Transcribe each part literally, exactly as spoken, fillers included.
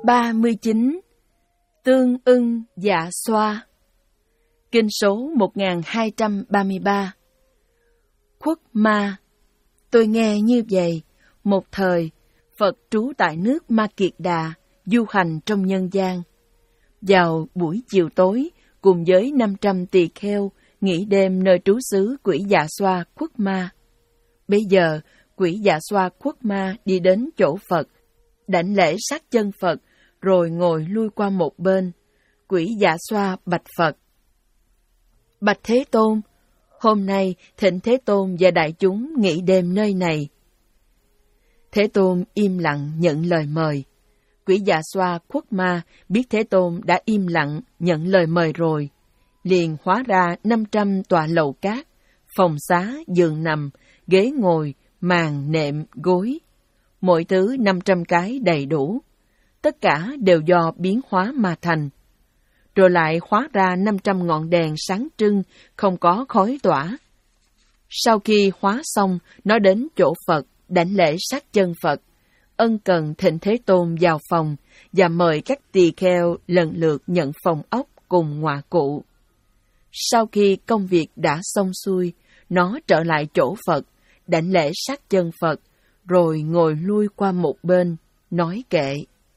ba mươi chín. Tương ưng dạ xoa. Kinh số một nghìn hai trăm ba mươi ba. Khuất ma. Tôi nghe như vậy, một thời, Phật trú tại nước Ma Kiệt Đà, du hành trong nhân gian. Vào buổi chiều tối, cùng với năm trăm tỳ kheo, nghỉ đêm nơi trú xứ quỷ dạ xoa Khuất ma. Bây giờ, quỷ dạ xoa Khuất ma đi đến chỗ Phật, đảnh lễ sát chân Phật, rồi ngồi lui qua một bên. Quỷ dạ xoa bạch Phật: Bạch Thế Tôn, hôm nay thỉnh Thế Tôn và đại chúng nghỉ đêm nơi này. Thế Tôn im lặng nhận lời mời. Quỷ dạ xoa Khuất ma biết Thế Tôn đã im lặng nhận lời mời rồi, liền hóa ra năm trăm tọa lầu cát, phòng xá, giường nằm, ghế ngồi, màn, nệm, gối. Mỗi thứ năm trăm cái đầy đủ. Tất cả đều do biến hóa mà thành. Rồi lại hóa ra năm trăm ngọn đèn sáng trưng, không có khói tỏa. Sau khi hóa xong, nó đến chỗ Phật, đảnh lễ sát chân Phật, ân cần thỉnh Thế Tôn vào phòng và mời các tỳ kheo lần lượt nhận phòng ốc cùng ngoại cụ. Sau khi công việc đã xong xuôi, nó trở lại chỗ Phật, đảnh lễ sát chân Phật, rồi ngồi lui qua một bên, nói kệ: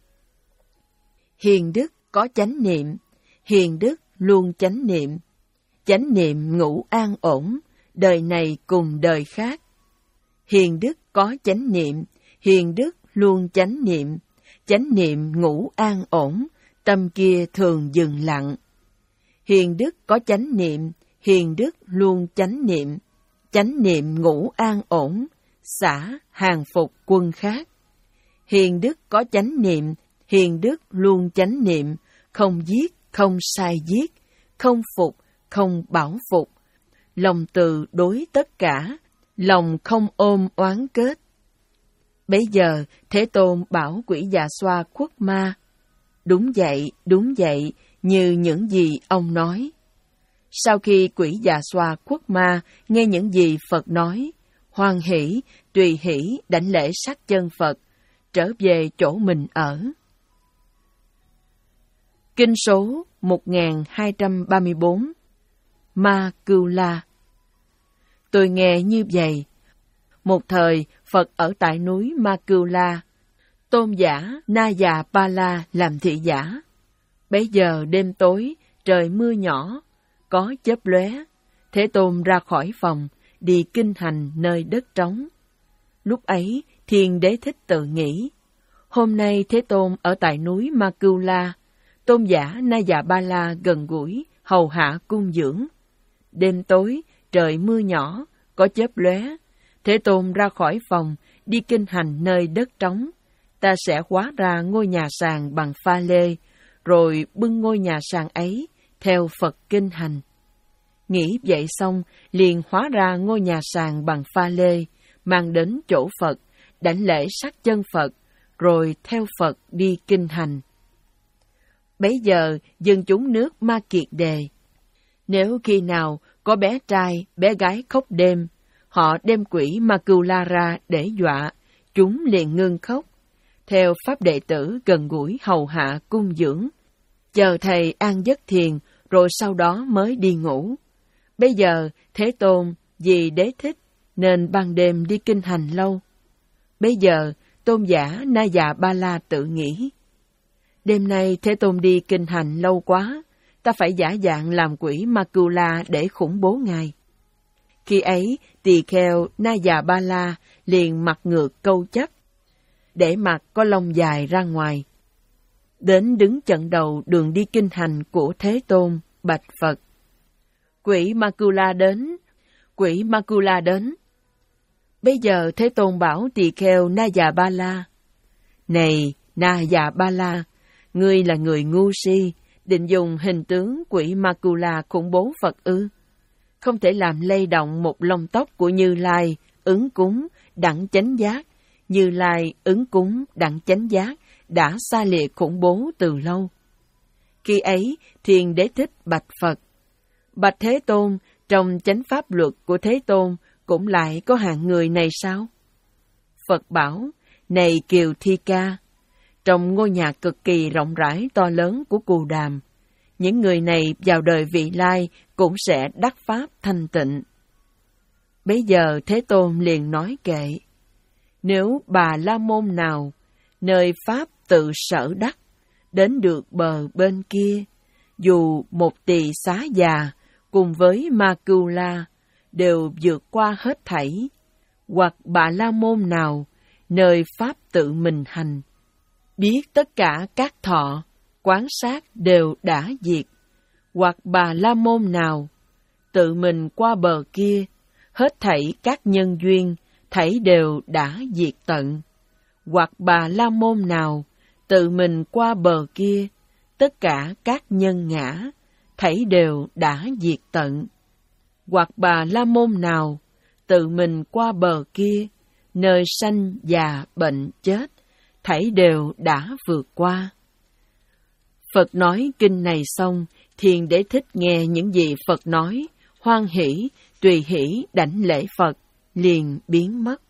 Hiền đức có chánh niệm, hiền đức luôn chánh niệm. Chánh niệm ngủ an ổn, đời này cùng đời khác. Hiền đức có chánh niệm, hiền đức luôn chánh niệm. Chánh niệm ngủ an ổn, tâm kia thường dừng lặng. Hiền đức có chánh niệm, hiền đức luôn chánh niệm. Chánh niệm ngủ an ổn, xả hàng phục quân khác. Hiền đức có chánh niệm, hiền đức luôn chánh niệm. Không giết, không sai giết, không phục, không bảo phục. Lòng từ đối tất cả, lòng không ôm oán kết. Bấy giờ, Thế Tôn bảo quỷ dạ xoa Khuất ma: Đúng vậy, đúng vậy, như những gì ông nói. Sau khi quỷ dạ xoa Khuất ma nghe những gì Phật nói, hoan hỷ, tùy hỷ đảnh lễ sát chân Phật, trở về chỗ mình ở. Kinh số một nghìn hai trăm ba mươi bốn. Ma Cưu La. Tôi nghe như vậy. Một thời, Phật ở tại núi Ma Cưu La, tôn giả Na Già Ba La làm thị giả. Bấy giờ đêm tối, trời mưa nhỏ, có chớp lóe. Thế Tôn ra khỏi phòng, đi kinh hành nơi đất trống. Lúc ấy, Thiên Đế Thích tự nghĩ: Hôm nay Thế Tôn ở tại núi Ma Cưu La, tôn giả Na Già Ba La gần gũi, hầu hạ cung dưỡng. Đêm tối, trời mưa nhỏ, có chớp lóe. Thế Tôn ra khỏi phòng, đi kinh hành nơi đất trống. Ta sẽ hóa ra ngôi nhà sàn bằng pha lê, rồi bưng ngôi nhà sàn ấy, theo Phật kinh hành. Nghĩ vậy xong, liền hóa ra ngôi nhà sàn bằng pha lê, mang đến chỗ Phật, đảnh lễ sát chân Phật, rồi theo Phật đi kinh hành. Bấy giờ, dân chúng nước Ma Kiệt đề: Nếu khi nào có bé trai, bé gái khóc đêm, họ đem quỷ Ma Cưu La ra để dọa, chúng liền ngưng khóc. Theo pháp đệ tử gần gũi hầu hạ cung dưỡng, chờ thầy an giấc thiền, rồi sau đó mới đi ngủ. Bây giờ, Thế Tôn vì Đế thích, nên ban đêm đi kinh hành lâu. Bây giờ, tôn giả Na Già Ba La tự nghĩ: Đêm nay Thế Tôn đi kinh hành lâu quá, ta phải giả dạng làm quỷ Ma Cưu La để khủng bố Ngài. Khi ấy, tỳ kheo Na Già Ba La liền mặt ngược câu chấp, để mặt có lông dài ra ngoài. Đến đứng chận đầu đường đi kinh hành của Thế Tôn, bạch Phật: Quỷ Ma Cưu La đến, quỷ Ma Cưu La đến. Bây giờ Thế Tôn bảo tỳ kheo Na Già Ba La: Này Na Già Ba La, ngươi là người ngu si, định dùng hình tướng quỷ Ma Cưu La khủng bố Phật ư? Không thể làm lay động một lông tóc của Như Lai, ứng cúng, đặng chánh giác. Như Lai, ứng cúng, đặng chánh giác đã xa lìa khủng bố từ lâu. Khi ấy, Thiên Đế Thích bạch Phật: Bạch Thế Tôn, trong chánh pháp luật của Thế Tôn cũng lại có hạng người này sao? Phật bảo: Này Kiều Thi Ca, trong ngôi nhà cực kỳ rộng rãi to lớn của Cù Đàm, những người này vào đời vị lai cũng sẽ đắc pháp thanh tịnh. Bấy giờ Thế Tôn liền nói kệ: nếu Bà La Môn nào nơi pháp tự sở đắc đến được bờ bên kia, dù một tỳ xá già cùng với Ma Cưu La đều vượt qua hết thảy, hoặc Bà La Môn nào nơi pháp tự mình hành, biết tất cả các thọ, quán sát đều đã diệt, hoặc Bà La Môn nào tự mình qua bờ kia, hết thảy các nhân duyên, thảy đều đã diệt tận, hoặc Bà La Môn nào tự mình qua bờ kia, tất cả các nhân ngã, thảy đều đã diệt tận, hoặc Bà La Môn nào tự mình qua bờ kia, nơi sanh già bệnh chết, thảy đều đã vượt qua. Phật nói kinh này xong, Thiền Đế Thích nghe những gì Phật nói, hoan hỷ, tùy hỷ đảnh lễ Phật, liền biến mất.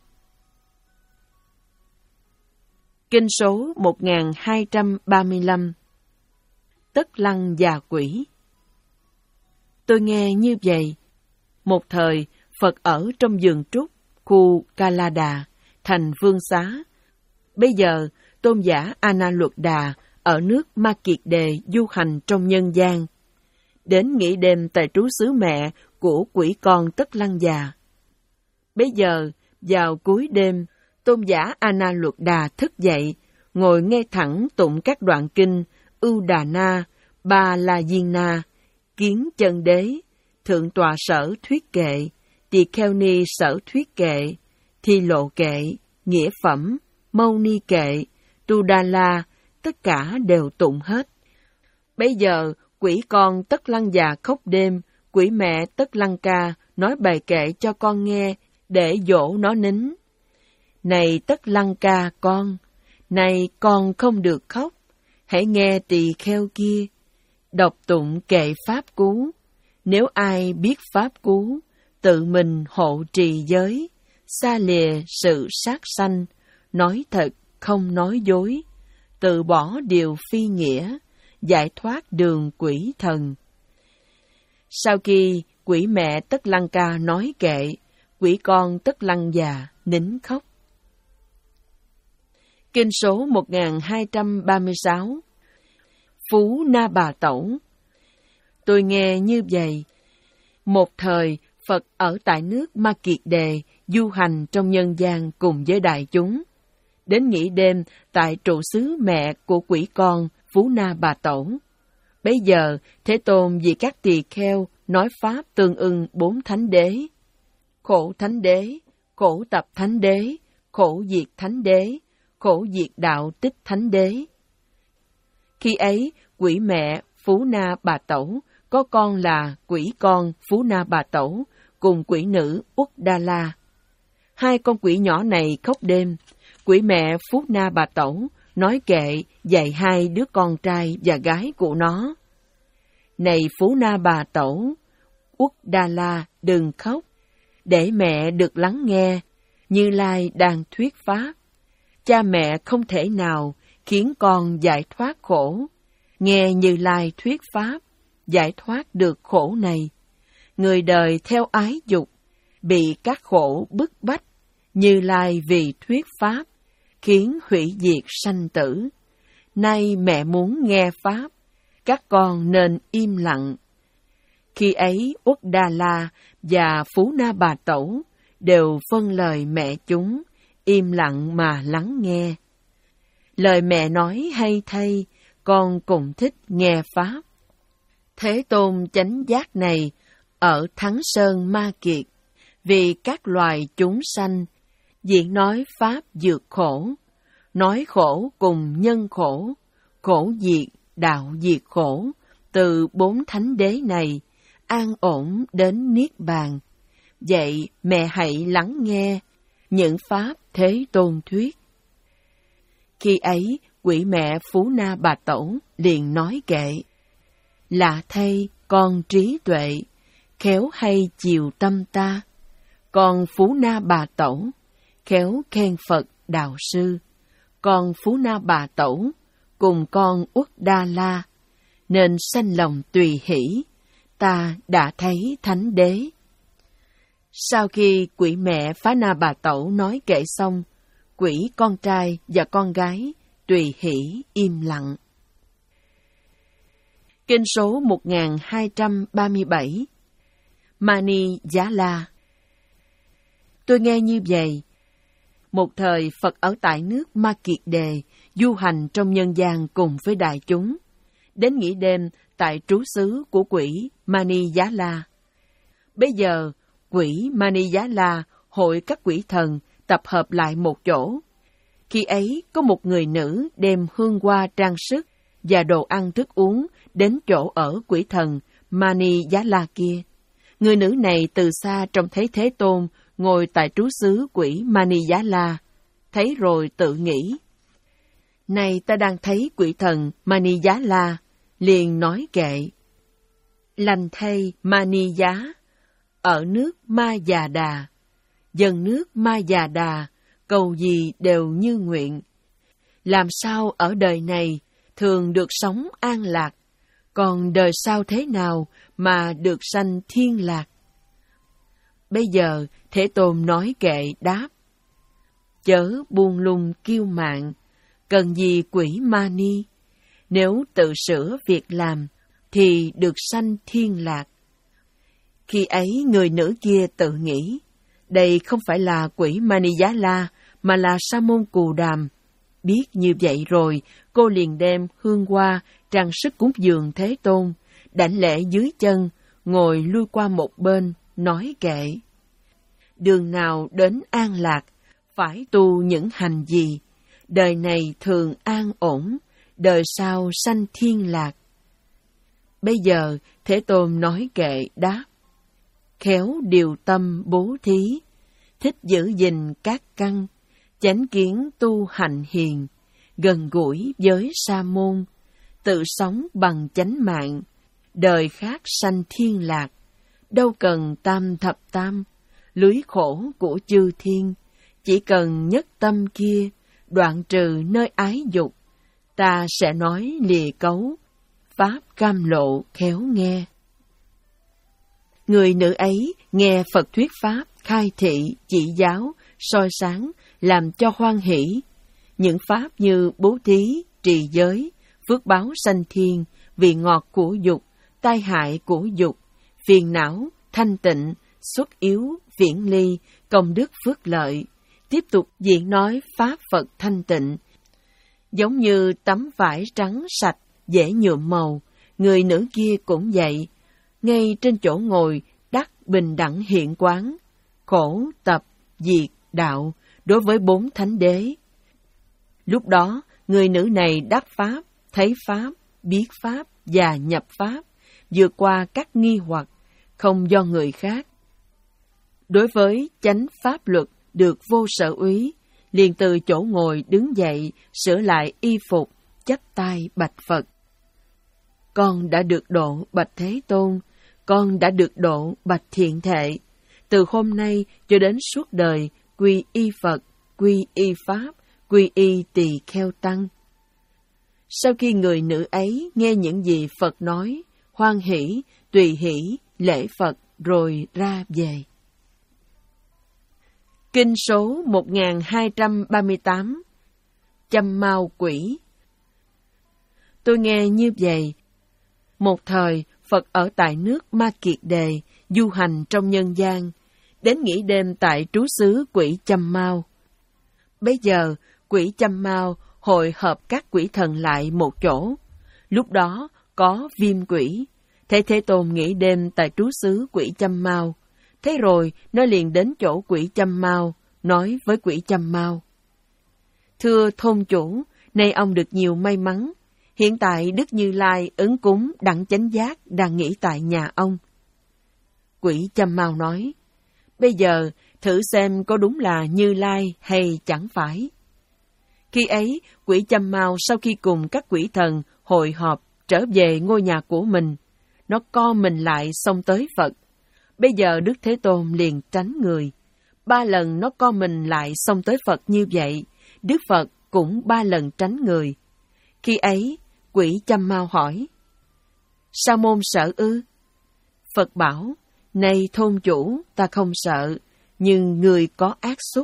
Kinh số một nghìn hai trăm ba mươi lăm. Tất lăng già quỷ. Tôi nghe như vậy. Một thời, Phật ở trong vườn trúc, khu Ca La Đà, thành Vương Xá. Bây giờ, tôn giả A Na Luật Đà ở nước Ma Kiệt Đề du hành trong nhân gian. Đến nghỉ đêm tại trú xứ mẹ của quỷ con Tất Lăng già. Bây giờ, vào cuối đêm, tôn giả A Na Luật Đà thức dậy, ngồi nghe thẳng tụng các đoạn kinh Ưu Đà Na, Ba La Diên Na, Kiến Chân Đế, Thượng Tọa Sở Thuyết Kệ, Tỳ Kheo Ni Sở Thuyết Kệ, Thi Lộ Kệ, Nghĩa Phẩm, Mâu Ni Kệ, Tu Đa La, tất cả đều tụng hết. Bây giờ, quỷ con Tất Lăng già khóc đêm, quỷ mẹ Tất Lăng Ca nói bài kệ cho con nghe để dỗ nó nín. Này Tất Lăng Ca con, này con không được khóc, hãy nghe tỳ kheo kia đọc tụng kệ pháp cú. Nếu ai biết pháp cú, tự mình hộ trì giới, xa lìa sự sát sanh, nói thật không nói dối, từ bỏ điều phi nghĩa, giải thoát đường quỷ thần. Sau khi quỷ mẹ Tất Lăng Ca nói kệ, quỷ con Tất Lăng già nín khóc. Kinh số một nghìn hai trăm ba mươi sáu. Phú Na Bà Tẩu. Tôi nghe như vậy. Một thời, Phật ở tại nước Ma Kiệt Đề, du hành trong nhân gian cùng với đại chúng. Đến nghỉ đêm tại trụ xứ mẹ của quỷ con Phú Na Bà Tẩu. Bấy giờ, Thế Tôn vì các tỳ kheo nói pháp tương ưng bốn thánh đế: Khổ Thánh Đế, Khổ Tập Thánh Đế, Khổ Diệt Thánh Đế, Khổ Diệt Đạo Tích Thánh Đế. Khi ấy, quỷ mẹ Phú Na Bà Tẩu có con là quỷ con Phú Na Bà Tẩu cùng quỷ nữ Uất Đa La. Hai con quỷ nhỏ này khóc đêm. Quỷ mẹ Phú Na Bà Tẩu nói kệ dạy hai đứa con trai và gái của nó: Này Phú Na Bà Tẩu, Uất Đa La, đừng khóc, để mẹ được lắng nghe. Như Lai đang thuyết pháp. Cha mẹ không thể nào khiến con giải thoát khổ. Nghe Như Lai thuyết pháp, giải thoát được khổ này. Người đời theo ái dục, bị các khổ bức bách. Như Lai vì thuyết pháp, khiến hủy diệt sanh tử. Nay mẹ muốn nghe pháp, các con nên im lặng. Khi ấy Uất Đa La và Phú Na Bà Tẩu đều phân lời mẹ chúng, im lặng mà lắng nghe. Lời mẹ nói hay thay, con cũng thích nghe pháp. Thế Tôn chánh giác này ở Thắng Sơn Ma Kiệt, vì các loài chúng sanh, diễn nói pháp vượt khổ, nói khổ cùng nhân khổ, khổ diệt, đạo diệt khổ, từ bốn thánh đế này, an ổn đến Niết Bàn. Vậy mẹ hãy lắng nghe những pháp Thế Tôn thuyết. Khi ấy, quỷ mẹ Phú Na Bà Tẩu liền nói kệ: Lạ thay con trí tuệ, khéo hay chiều tâm ta. Con Phú Na Bà Tẩu, khéo khen Phật Đạo Sư. con Phú Na Bà Tẩu, cùng con Uất Đa La, nên sanh lòng tùy hỷ, ta đã thấy Thánh Đế. Sau khi quỷ mẹ Phá Na Bà Tẩu nói kệ xong, quỷ con trai và con gái tùy hỷ im lặng. Kinh số một nghìn hai trăm ba mươi bảy. Mani Giá La. Tôi nghe như vậy. Một thời Phật ở tại nước Ma Kiệt Đề, du hành trong nhân gian cùng với đại chúng. Đến nghỉ đêm tại trú xứ của quỷ Mani Giá La. Bây giờ, quỷ Mani Giá La hội các quỷ thần tập hợp lại một chỗ. Khi ấy có một người nữ đem hương hoa trang sức và đồ ăn thức uống đến chỗ ở quỷ thần Mani Giá La kia. Người nữ này từ xa trông thấy Thế Tôn ngồi tại trú xứ quỷ Mani Giá La, thấy rồi tự nghĩ: này ta đang thấy quỷ thần Mani Giá La, liền nói kệ: lành thay Mani Giá, ở nước Ma Già Đà, dân nước Ma Già Đà, cầu gì đều như nguyện. Làm sao ở đời này thường được sống an lạc, còn đời sau thế nào mà được sanh thiên lạc? Bây giờ Thế Tôn nói kệ đáp: chớ buông lung kiêu mạn, cần gì quỷ Mani, nếu tự sửa việc làm thì được sanh thiên lạc. Khi ấy người nữ kia tự nghĩ: đây không phải là quỷ Mani Giá La, mà là Sa môn Cù Đàm. Biết như vậy rồi, cô liền đem hương hoa, trang sức cúng dường Thế Tôn, đảnh lễ dưới chân, ngồi lui qua một bên, nói kệ: đường nào đến an lạc, phải tu những hành gì? Đời này thường an ổn, đời sau sanh thiên lạc. Bây giờ Thế Tôn nói kệ đáp: khéo điều tâm bố thí, thích giữ gìn các căn, chánh kiến tu hành hiền, gần gũi với sa môn, tự sống bằng chánh mạng, đời khác sanh thiên lạc, đâu cần tam thập tam, lưới khổ của chư thiên, chỉ cần nhất tâm kia, đoạn trừ nơi ái dục, ta sẽ nói lìa cấu, pháp cam lộ khéo nghe. Người nữ ấy nghe Phật thuyết pháp, khai thị, chỉ giáo, soi sáng, làm cho hoan hỷ. Những pháp như bố thí, trì giới, phước báo sanh thiên, vị ngọt của dục, tai hại của dục, phiền não, thanh tịnh, xuất yếu, viễn ly, công đức phước lợi, tiếp tục diễn nói pháp Phật thanh tịnh. Giống như tấm vải trắng sạch, dễ nhuộm màu, người nữ kia cũng vậy, ngay trên chỗ ngồi đắc bình đẳng hiện quán, khổ, tập, diệt, đạo, đối với bốn thánh đế. Lúc đó, người nữ này đắc pháp, thấy pháp, biết pháp và nhập pháp, vượt qua các nghi hoặc, không do người khác. Đối với chánh pháp luật được vô sở úy, liền từ chỗ ngồi đứng dậy, sửa lại y phục, chắp tay bạch Phật: con đã được độ bạch Thế Tôn, con đã được độ bạch Thiện Thệ. Từ hôm nay cho đến suốt đời, quy y Phật, quy y Pháp, quy y Tỳ Kheo Tăng. Sau khi người nữ ấy nghe những gì Phật nói, hoan hỷ, tùy hỷ, lễ Phật rồi ra về. Kinh số một nghìn hai trăm ba mươi tám. Châm mao quỷ. Tôi nghe như vậy. Một thời, Phật ở tại nước Ma Kiệt Đề, du hành trong nhân gian, đến nghỉ đêm tại trú xứ quỷ Châm Mao. Bây giờ, quỷ Châm Mao hội hợp các quỷ thần lại một chỗ. Lúc đó, có Viêm quỷ. Thế Thế Tôn nghỉ đêm tại trú xứ quỷ Châm Mao. Thế rồi, nó liền đến chỗ quỷ Châm Mao, nói với quỷ Châm Mao: thưa thôn chủ, nay ông được nhiều may mắn. Hiện tại Đức Như Lai ứng cúng đặng chánh giác đang nghỉ tại nhà ông. Quỷ Châm Mao nói: bây giờ thử xem có đúng là Như Lai hay chẳng phải. Khi ấy, quỷ Châm Mao sau khi cùng các quỷ thần hội họp trở về ngôi nhà của mình, nó co mình lại xông tới Phật. Bây giờ Đức Thế Tôn liền tránh người. Ba lần nó co mình lại xông tới Phật như vậy, Đức Phật cũng ba lần tránh người. Khi ấy, quỷ Chăm Mao hỏi, Sa môn sợ ư? Phật bảo, này thôn chủ, ta không sợ, nhưng người có ác xúc.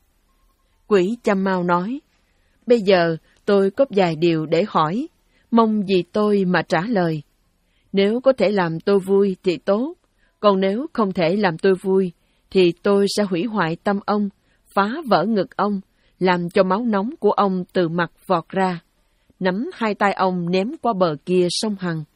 Quỷ Chăm Mao nói, bây giờ tôi có vài điều để hỏi, mong vì tôi mà trả lời. Nếu có thể làm tôi vui thì tốt, còn nếu không thể làm tôi vui, thì tôi sẽ hủy hoại tâm ông, phá vỡ ngực ông, làm cho máu nóng của ông từ mặt vọt ra, nắm hai tay ông ném qua bờ kia sông Hằng.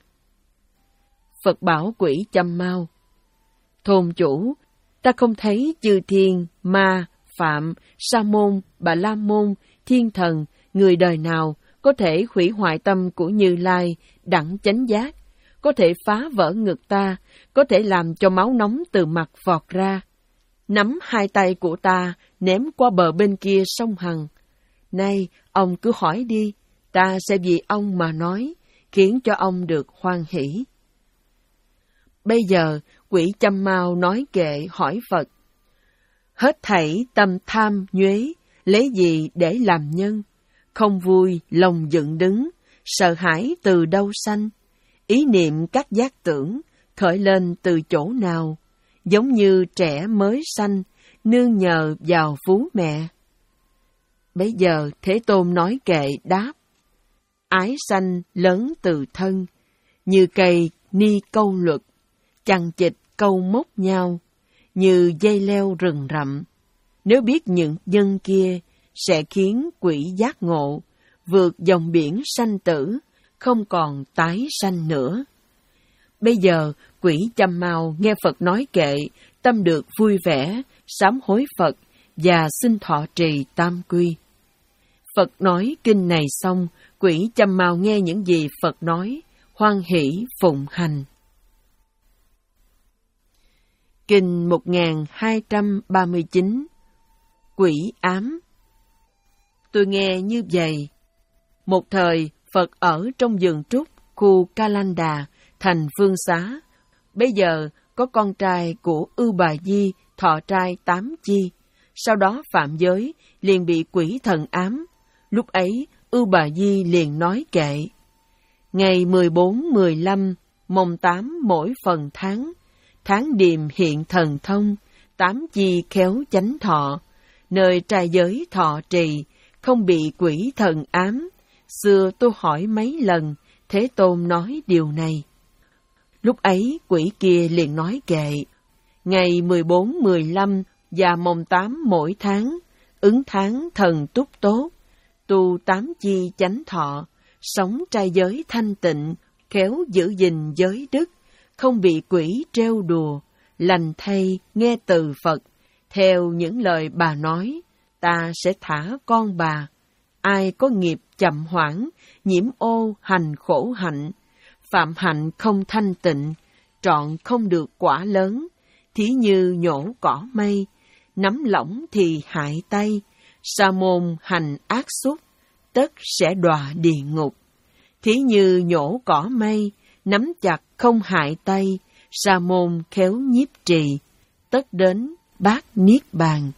Phật bảo quỷ Chăm Mao, thôn chủ, ta không thấy chư thiên, ma, phạm, sa môn, bà la môn, thiên thần, người đời nào có thể hủy hoại tâm của Như Lai, đẳng chánh giác, có thể phá vỡ ngực ta, có thể làm cho máu nóng từ mặt vọt ra, nắm hai tay của ta ném qua bờ bên kia sông Hằng. Nay, ông cứ hỏi đi, ta sẽ vì ông mà nói, khiến cho ông được hoan hỷ. Bây giờ, quỷ Chăm Mao nói kệ hỏi Phật, hết thảy tâm tham nhuế, lấy gì để làm nhân? Không vui, lòng dựng đứng, sợ hãi từ đâu sanh? Ý niệm các giác tưởng, khởi lên từ chỗ nào? Giống như trẻ mới sanh, nương nhờ vào vú mẹ. Bấy giờ Thế Tôn nói kệ đáp, ái sanh lớn từ thân, như cây ni câu luật, chằng chịt câu móc nhau, như dây leo rừng rậm. Nếu biết những nhân kia, sẽ khiến quỷ giác ngộ, vượt dòng biển sanh tử, không còn tái sanh nữa. Bây giờ, quỷ Chăm Mao nghe Phật nói kệ, tâm được vui vẻ, sám hối Phật và xin thọ trì tam quy. Phật nói kinh này xong, quỷ Chăm Mao nghe những gì Phật nói, hoan hỷ phụng hành. Kinh một nghìn hai trăm ba mươi chín. Quỷ ám. Tôi nghe như vậy. Một thời, Phật ở trong vườn trúc, khu Kalanda, thành Phương Xá. Bây giờ, có con trai của Ưu Bà Di thọ trai tám chi. Sau đó phạm giới, liền bị quỷ thần ám. Lúc ấy, Ưu Bà Di liền nói kệ. Ngày mười bốn, mười lăm, mồng tám mỗi phần tháng, tháng điềm hiện thần thông, tám chi khéo chánh thọ, nơi trai giới thọ trì, không bị quỷ thần ám. Xưa tôi hỏi mấy lần, Thế Tôn nói điều này. Lúc ấy quỷ kia liền nói kệ. Ngày mười bốn, mười lăm và mồng tám mỗi tháng, ứng tháng thần túc tốt, tu tám chi chánh thọ, sống trai giới thanh tịnh, khéo giữ gìn giới đức, không bị quỷ trêu đùa, lành thay nghe từ Phật, theo những lời bà nói, ta sẽ thả con bà. Ai có nghiệp chậm hoãn, nhiễm ô hành khổ hạnh, phạm hạnh không thanh tịnh, trọn không được quả lớn, thí như nhổ cỏ mây, nắm lỏng thì hại tay, sa môn hành ác xúc, tất sẽ đọa địa ngục. Thí như nhổ cỏ mây, nắm chặt không hại tay, sa môn khéo nhiếp trì, tất đến bát niết bàn.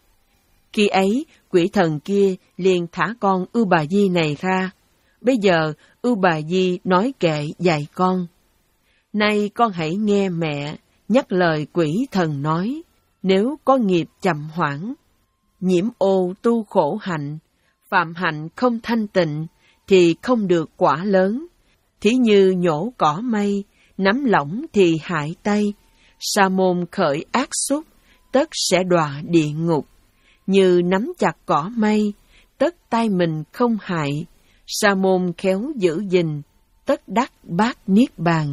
Khi ấy, quỷ thần kia liền thả con Ưu Bà Di này ra. Bây giờ, Ưu Bà Di nói kệ dạy con. Nay con hãy nghe mẹ nhắc lời quỷ thần nói, nếu có nghiệp chậm hoãn, nhiễm ô tu khổ hạnh, phạm hạnh không thanh tịnh, thì không được quả lớn. Thí như nhổ cỏ mây, nắm lỏng thì hại tay, sa môn khởi ác xúc, tất sẽ đọa địa ngục. Như nắm chặt cỏ mây, tất tay mình không hại, sa môn khéo giữ gìn, tất đắc bát niết bàn.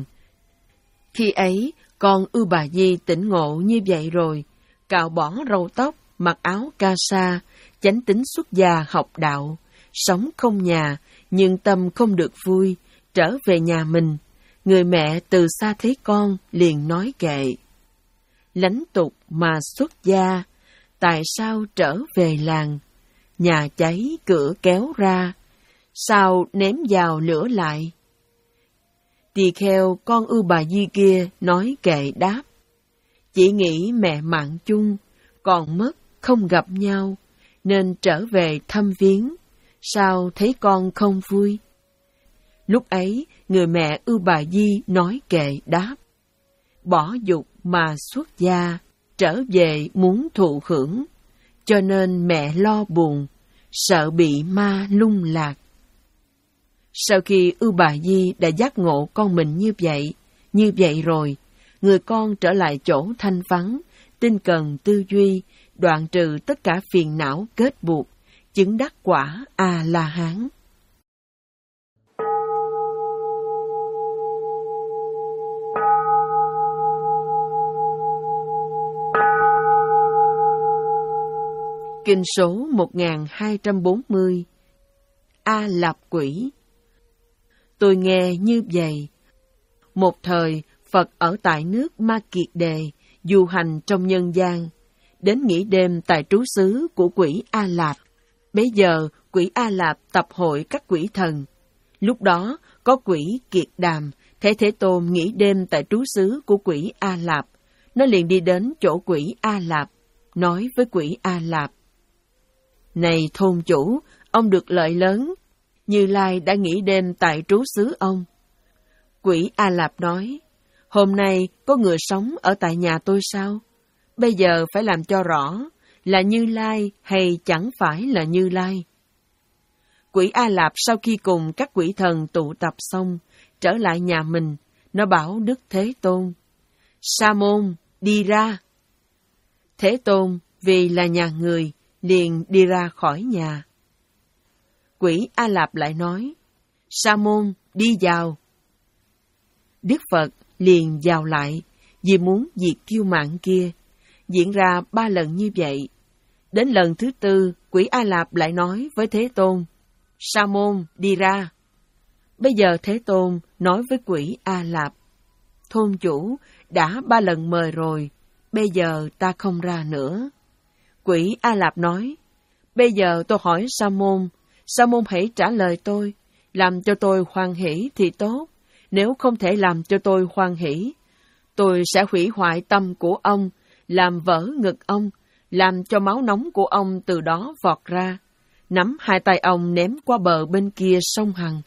Khi ấy, con Ưu Bà Di tỉnh ngộ như vậy rồi, cạo bỏ râu tóc, mặc áo ca sa, chánh tín xuất gia học đạo, sống không nhà, nhưng tâm không được vui, trở về nhà mình. Người mẹ từ xa thấy con, liền nói kệ. Lánh tục mà xuất gia, tại sao trở về làng? Nhà cháy cửa kéo ra, sao ném vào lửa lại? Tỳ kheo con Ưu Bà Di kia nói kệ đáp. Chỉ nghĩ mẹ mạng chung, còn mất không gặp nhau, nên trở về thăm viếng. sao thấy con không vui? Lúc ấy, người mẹ Ưu Bà Di nói kệ đáp: bỏ dục mà xuất gia, trở về muốn thụ hưởng, cho nên mẹ lo buồn, sợ bị ma lung lạc. Sau khi Ưu Bà Di đã giác ngộ con mình như vậy, như vậy rồi, người con trở lại chỗ thanh vắng, tinh cần tư duy, đoạn trừ tất cả phiền não kết buộc, chứng đắc quả A-la-hán. Kinh số một nghìn hai trăm bốn mươi. A Lạp Quỷ. Tôi nghe như vậy. Một thời, Phật ở tại nước Ma Kiệt Đề, du hành trong nhân gian, đến nghỉ đêm tại trú xứ của quỷ A Lạp. Bấy giờ, quỷ A Lạp tập hội các quỷ thần. Lúc đó, có quỷ Kiệt Đàm, thấy Thế Tôn nghỉ đêm tại trú xứ của quỷ A Lạp. Nó liền đi đến chỗ quỷ A Lạp, nói với quỷ A Lạp: này thôn chủ, ông được lợi lớn, Như Lai đã nghỉ đêm tại trú xứ ông. Quỷ A Lạp nói: hôm nay có người sống ở tại nhà tôi sao? Bây giờ phải làm cho rõ, là Như Lai hay chẳng phải là Như Lai. Quỷ A Lạp sau khi cùng các quỷ thần tụ tập xong, trở lại nhà mình, nó bảo Đức Thế Tôn: Sa môn, đi ra. Thế Tôn, vì là nhà người, liền đi ra khỏi nhà. Quỷ A Lạp lại nói: Sa môn, đi vào. Đức Phật liền vào lại, vì muốn diệt kiêu mạn kia. Diễn ra ba lần như vậy. Đến lần thứ tư, quỷ A Lạp lại nói với Thế Tôn: Sa môn, đi ra. Bây giờ Thế Tôn nói với quỷ A Lạp: thôn chủ, đã ba lần mời rồi, bây giờ ta không ra nữa. Quỷ A Lạp nói: bây giờ tôi hỏi Sa môn, Sa môn hãy trả lời tôi, làm cho tôi hoan hỷ thì tốt, nếu không thể làm cho tôi hoan hỷ, tôi sẽ hủy hoại tâm của ông, làm vỡ ngực ông, làm cho máu nóng của ông từ đó vọt ra, nắm hai tay ông ném qua bờ bên kia sông Hằng.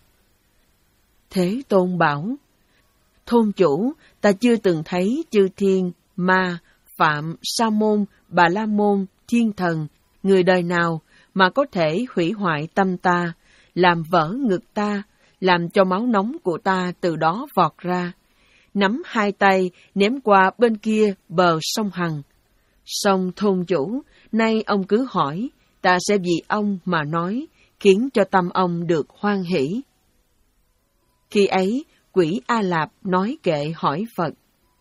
Thế Tôn bảo: thôn chủ, ta chưa từng thấy chư thiên, ma, phạm, sa môn, bà la môn, thiên thần, người đời nào mà có thể hủy hoại tâm ta, làm vỡ ngực ta, làm cho máu nóng của ta từ đó vọt ra, nắm hai tay ném qua bên kia bờ sông Hằng. Song thôn chủ, nay ông cứ hỏi, ta sẽ vì ông mà nói, khiến cho tâm ông được hoan hỷ. Khi ấy, quỷ A Lạp nói kệ hỏi Phật: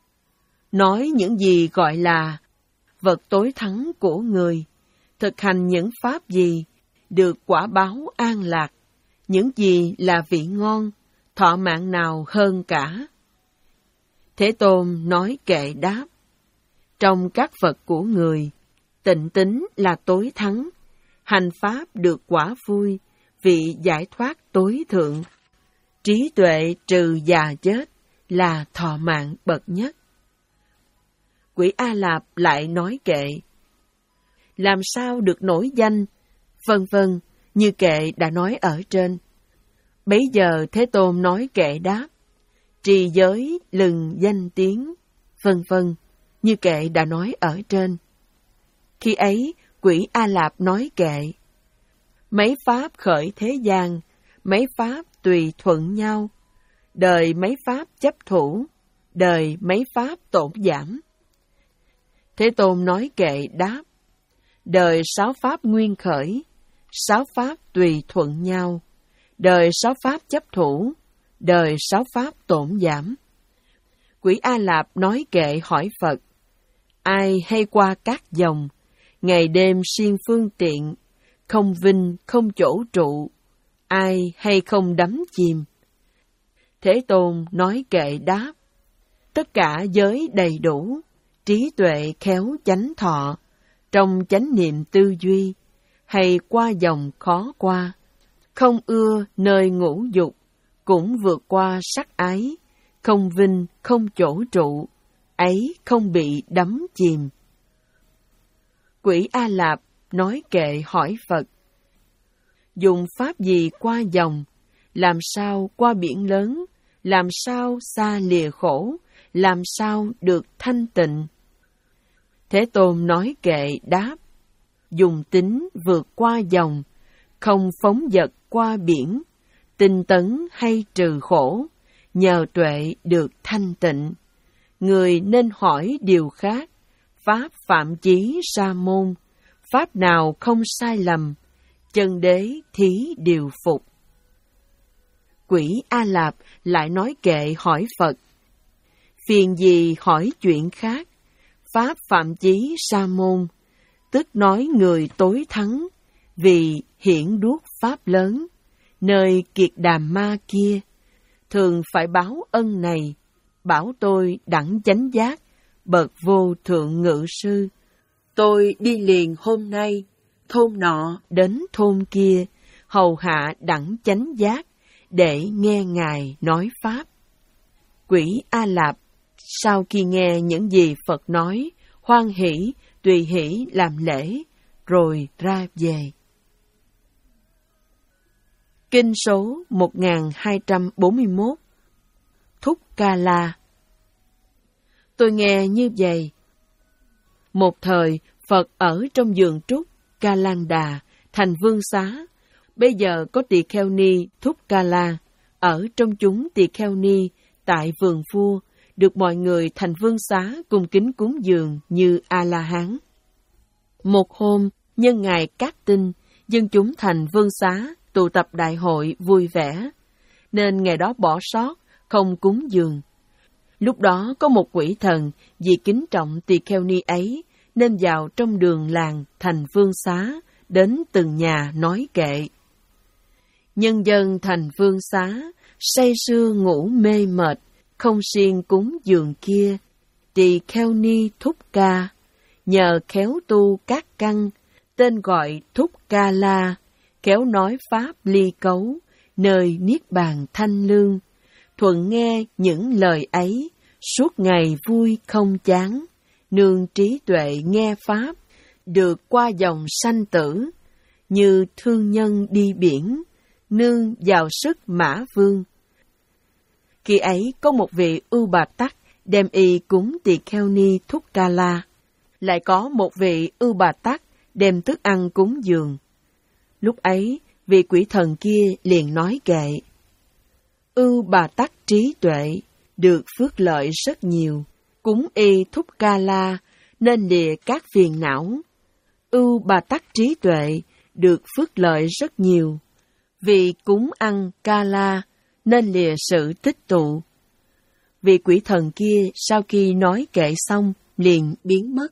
nói những gì gọi là vật tối thắng của người, thực hành những pháp gì, được quả báo an lạc, những gì là vị ngon, thọ mạng nào hơn cả? Thế Tôn nói kệ đáp: trong các vật của người, tịnh tín là tối thắng, hành pháp được quả vui, vị giải thoát tối thượng, trí tuệ trừ già chết là thọ mạng bậc nhất. Quỷ A Lạp lại nói kệ: làm sao được nổi danh, vân vân, như kệ đã nói ở trên. Bấy giờ Thế Tôn nói kệ đáp: trì giới lừng danh tiếng, vân vân, như kệ đã nói ở trên. Khi ấy, quỷ A Lạp nói kệ: mấy pháp khởi thế gian, mấy pháp tùy thuận nhau, đời mấy pháp chấp thủ, đời mấy pháp tổn giảm. Thế Tôn nói kệ đáp: đời sáu pháp nguyên khởi, sáu pháp tùy thuận nhau, đời sáu pháp chấp thủ, đời sáu pháp tổn giảm. Quỷ A Lạp nói kệ hỏi Phật: ai hay qua các dòng, ngày đêm siêng phương tiện, không vinh không chỗ trụ, ai hay không đắm chìm? Thế Tôn nói kệ đáp: tất cả giới đầy đủ, trí tuệ khéo chánh thọ, trong chánh niệm tư duy, hay qua dòng khó qua, không ưa nơi ngũ dục, cũng vượt qua sắc ái, không vinh không chỗ trụ, ấy không bị đắm chìm. Quỷ A Lạp nói kệ hỏi Phật: dùng pháp gì qua dòng, làm sao qua biển lớn, làm sao xa lìa khổ, làm sao được thanh tịnh. Thế Tôn nói kệ đáp, dùng tính vượt qua dòng, không phóng dật qua biển, tinh tấn hay trừ khổ, nhờ tuệ được thanh tịnh. Người nên hỏi điều khác, pháp phạm chí sa môn, pháp nào không sai lầm, chân đế thí điều phục. Quỷ A Lạp lại nói kệ hỏi Phật, phiền gì hỏi chuyện khác, pháp phạm chí sa môn, tức nói người tối thắng, vì hiển đuốc pháp lớn, nơi kiệt đàm ma kia, thường phải báo ân này, bảo tôi đẳng chánh giác, bậc vô thượng ngự sư. Tôi đi liền hôm nay, thôn nọ đến thôn kia, hầu hạ đẳng chánh giác, để nghe Ngài nói Pháp. Quỷ A Lạp, sau khi nghe những gì Phật nói, hoan hỷ, tùy hỷ làm lễ, rồi ra về. Kinh số một nghìn hai trăm bốn mươi mốt. Thúc Ca La. Tôi nghe như vậy. Một thời, Phật ở trong vườn trúc Ca Lan Đà, thành Vương Xá. Bây giờ có tỳ kheo ni Thúc Ca La, ở trong chúng tỳ kheo ni, tại vườn vua, được mọi người thành Vương Xá cùng kính cúng dường như A-la-hán. Một hôm, nhân ngày Cát Tinh, dân chúng thành Vương Xá tụ tập đại hội vui vẻ, nên ngày đó bỏ sót, không cúng dường. Lúc đó có một quỷ thần vì kính trọng tỳ kheo ni ấy, nên vào trong đường làng thành Vương Xá, đến từng nhà nói kệ. Nhân dân thành Vương Xá, say sưa ngủ mê mệt, không siêng cúng dường kia, tỳ kheo ni Thúc Ca, nhờ khéo tu các căn, tên gọi Thúc Ca La, khéo nói pháp ly cấu, nơi niết bàn thanh lương, thuận nghe những lời ấy, suốt ngày vui không chán, nương trí tuệ nghe pháp, được qua dòng sanh tử, như thương nhân đi biển, nương vào sức mã vương. Khi ấy có một vị Ưu Bà Tắc đem y cúng tỳ kheo ni Thúc Ca La, lại có một vị Ưu Bà Tắc đem thức ăn cúng dường. Lúc ấy, vị quỷ thần kia liền nói kệ. Ưu Bà Tắc trí tuệ, được phước lợi rất nhiều, cúng y Thúc Ca La, nên lìa các phiền não. Ưu Bà Tắc trí tuệ, được phước lợi rất nhiều, vì cúng ăn Ca La, nên lìa sự tích tụ. Vị quỷ thần kia sau khi nói kệ xong, liền biến mất.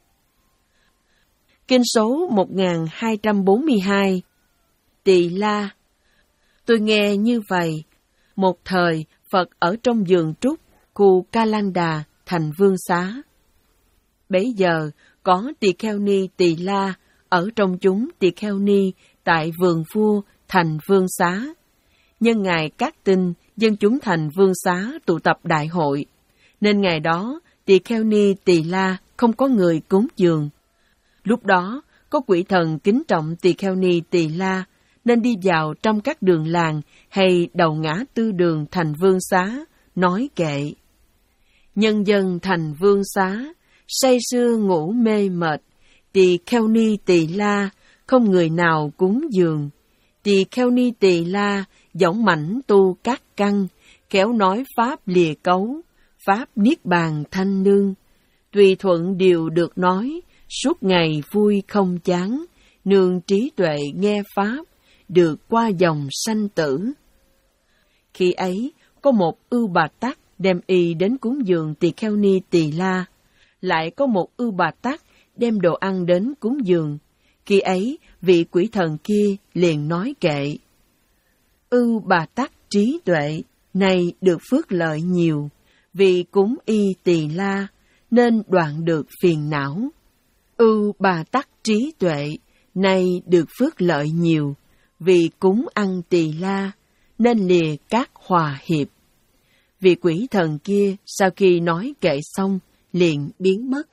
Kinh số một nghìn hai trăm bốn mươi hai. Tỳ La. Tôi nghe như vậy. Một thời, Phật ở trong vườn trúc, khu Ca Lan Đà, thành Vương Xá. Bấy giờ, có tỳ kheo ni Tỳ La ở trong chúng tỳ kheo ni tại vườn vua, thành Vương Xá. Nhân ngày Cát Tinh, dân chúng thành Vương Xá tụ tập đại hội, nên ngày đó tỳ kheo ni Tỳ La không có người cúng dường. Lúc đó có quỷ thần kính trọng tỳ kheo ni Tỳ La, nên đi vào trong các đường làng hay đầu ngã tư đường thành Vương Xá, nói kệ. Nhân dân thành Vương Xá, say sưa ngủ mê mệt, tỳ kheo ni Tỳ La, không người nào cúng dường. Tỳ kheo ni Tỳ La, dõng mãnh tu các căn, khéo nói pháp lìa cấu, pháp niết bàn thanh lương. Tùy thuận điều được nói, suốt ngày vui không chán, nương trí tuệ nghe pháp, được qua dòng sanh tử. Khi ấy, có một Ưu Bà Tắc đem y đến cúng dường tỳ kheo ni Tỳ La, lại có một Ưu Bà Tắc đem đồ ăn đến cúng dường. Khi ấy, vị quỷ thần kia liền nói kệ. Ưu Bà Tắc trí tuệ, này được phước lợi nhiều, vì cúng y Tỳ La, nên đoạn được phiền não. Ưu Bà Tắc trí tuệ, này được phước lợi nhiều, vì cúng ăn Tỳ La, nên lìa các hòa hiệp. Vị quỷ thần kia sau khi nói kệ xong, liền biến mất.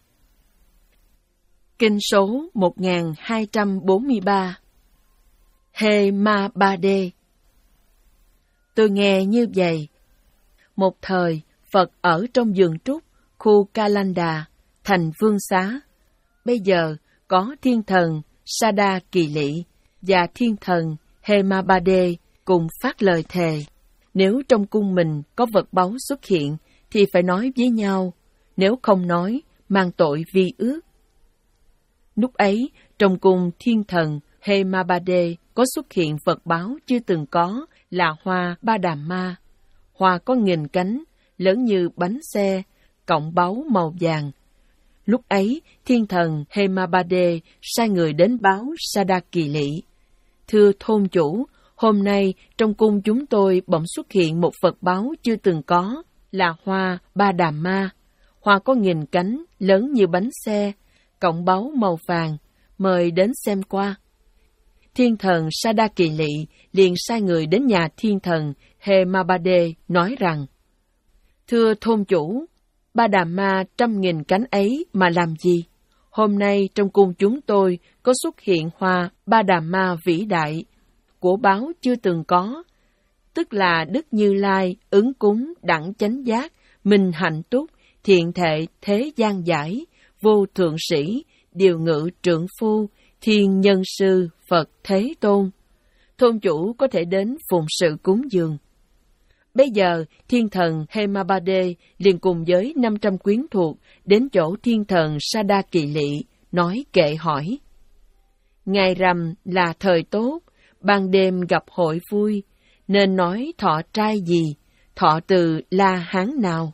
Kinh số một nghìn hai trăm bốn mươi ba. Hemabade. Tôi nghe như vậy. Một thời, Phật ở trong vườn trúc, khu Kalanda, thành Vương Xá. Bây giờ có thiên thần Sada Kỳ Lị và thiên thần Hemabade cùng phát lời thề. Nếu trong cung mình có vật báu xuất hiện, thì phải nói với nhau. Nếu không nói, mang tội vi ước. Lúc ấy, trong cung thiên thần Hemabade có xuất hiện vật báu chưa từng có là hoa Ba Đàm Ma. Hoa có nghìn cánh, lớn như bánh xe, cọng báu màu vàng. Lúc ấy, thiên thần Hemabade sai người đến báo Sada Kỳ Lị. Thưa thôn chủ, hôm nay trong cung chúng tôi bỗng xuất hiện một vật báu chưa từng có là hoa Ba Đàm Ma. Hoa có nghìn cánh, lớn như bánh xe, cọng báu màu vàng, mời đến xem qua. Thiên thần Sada Kỳ Lị liền sai người đến nhà thiên thần Hemabade nói rằng: Thưa thôn chủ, Ba Đàm Ma trăm nghìn cánh ấy mà làm gì? Hôm nay trong cung chúng tôi có xuất hiện hoa Ba Đàm Ma vĩ đại, của báo chưa từng có, tức là Đức Như Lai, ứng cúng, đẳng chánh giác, minh hạnh túc, thiện thệ, thế gian giải, vô thượng sĩ, điều ngự trượng phu, thiên nhân sư, Phật Thế Tôn. Thôn chủ có thể đến phụng sự cúng dường. Bây giờ, thiên thần Hemabade liền cùng với năm trăm quyến thuộc đến chỗ thiên thần Sada Kỳ Lị, nói kệ hỏi. Ngày rằm là thời tốt, ban đêm gặp hội vui, nên nói thọ trai gì, thọ từ La Hán nào?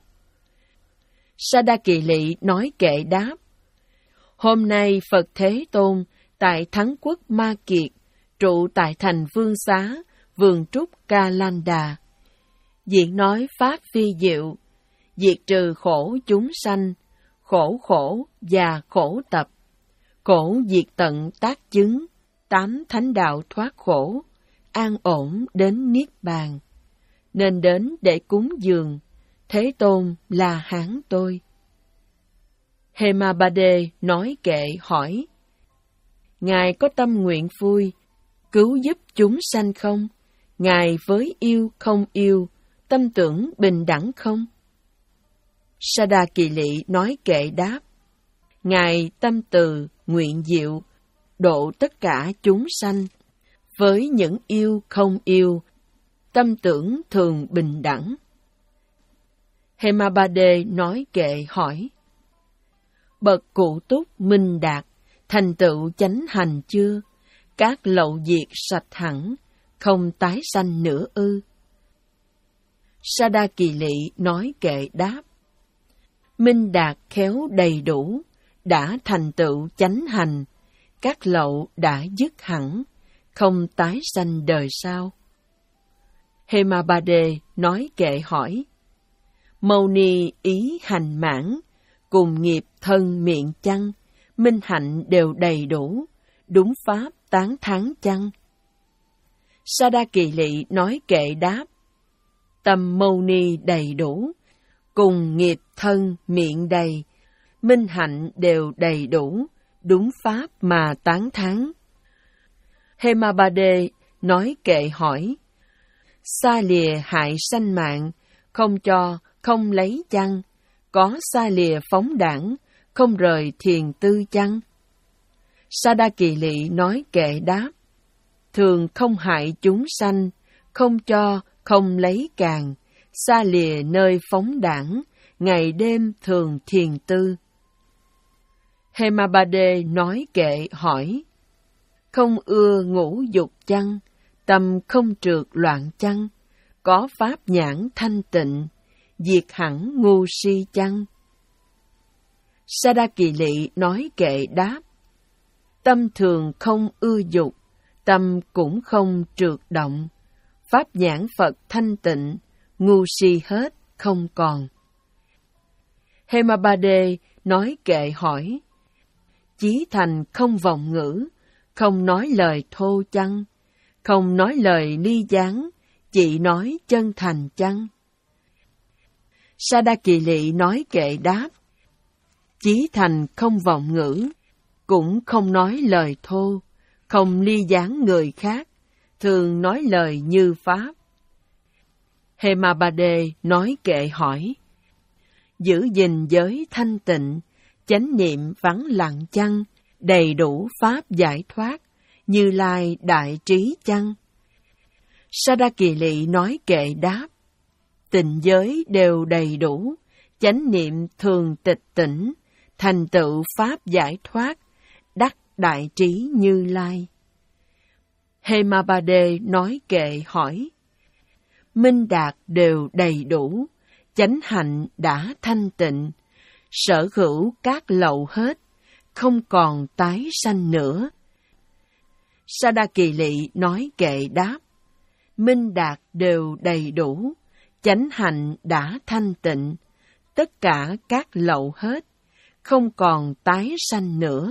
Sada Kỳ Lị nói kệ đáp. Hôm nay Phật Thế Tôn tại Thắng Quốc Ma Kiệt, trụ tại thành Vương Xá, vườn trúc Kalanda. Diện nói pháp phi diệu, diệt trừ khổ chúng sanh, khổ khổ và khổ tập, khổ diệt tận tác chứng, tám thánh đạo thoát khổ, an ổn đến niết bàn. Nên đến để cúng dường, Thế Tôn là Hán tôi. Hemabade nói kệ hỏi. Ngài có tâm nguyện vui, cứu giúp chúng sanh không? Ngài với yêu không yêu, tâm tưởng bình đẳng không? Sada Kỳ Lị nói kệ đáp. Ngài tâm từ, nguyện diệu, độ tất cả chúng sanh, với những yêu không yêu, tâm tưởng thường bình đẳng. Hemabade nói kệ hỏi. Bậc cụ túc minh đạt, thành tựu chánh hành chưa? Các lậu diệt sạch hẳn, không tái sanh nữa ư? Sada Kỳ Lị nói kệ đáp. Minh đạt khéo đầy đủ, đã thành tựu chánh hành, các lậu đã dứt hẳn, không tái sanh đời sau. Hemabade nói kệ hỏi. Mâu ni ý hành mãn, cùng nghiệp thân miệng chăng, minh hạnh đều đầy đủ, đúng pháp tán thán chăng? Sada Kỳ Lị nói kệ đáp. Tâm mâu ni đầy đủ, cùng nghiệp thân miệng đầy, minh hạnh đều đầy đủ, đúng pháp mà tán thán. Hemabade nói kệ hỏi. Xa lìa hại sanh mạng, không cho, không lấy chăng? Có xa lìa phóng đảng, không rời thiền tư chăng? Sada Kỳ Lị nói kệ đáp. Thường không hại chúng sanh, không cho, không lấy càng, xa lìa nơi phóng đảng, ngày đêm thường thiền tư. Hemabade nói kệ hỏi. Không ưa ngũ dục chăng? Tâm không trượt loạn chăng? Có pháp nhãn thanh tịnh, diệt hẳn ngu si chăng? Sada Kỳ Lị nói kệ đáp. Tâm thường không ưa dục, tâm cũng không trượt động, pháp nhãn Phật thanh tịnh, ngu si hết không còn. Hemabade nói kệ hỏi. Chí thành không vọng ngữ, không nói lời thô chăng? Không nói lời ly gián, chỉ nói chân thành chăng? Sada Kỳ Lị nói kệ đáp. Chí thành không vọng ngữ, cũng không nói lời thô, không ly gián người khác, thường nói lời như Pháp. Hemabade nói kệ hỏi, giữ gìn giới thanh tịnh, chánh niệm vắng lặng chăng, đầy đủ Pháp giải thoát, Như Lai đại trí chăng? Sa-đa Kỳ Lị nói kệ đáp, tịnh giới đều đầy đủ, chánh niệm thường tịch tỉnh, thành tựu Pháp giải thoát, đắc đại trí Như Lai. Hemabade nói kệ hỏi, minh đạt đều đầy đủ, chánh hạnh đã thanh tịnh, sở hữu các lậu hết, không còn tái sanh nữa. Sa-đa Kỳ Lị nói kệ đáp, minh đạt đều đầy đủ, chánh hạnh đã thanh tịnh, tất cả các lậu hết, không còn tái sanh nữa.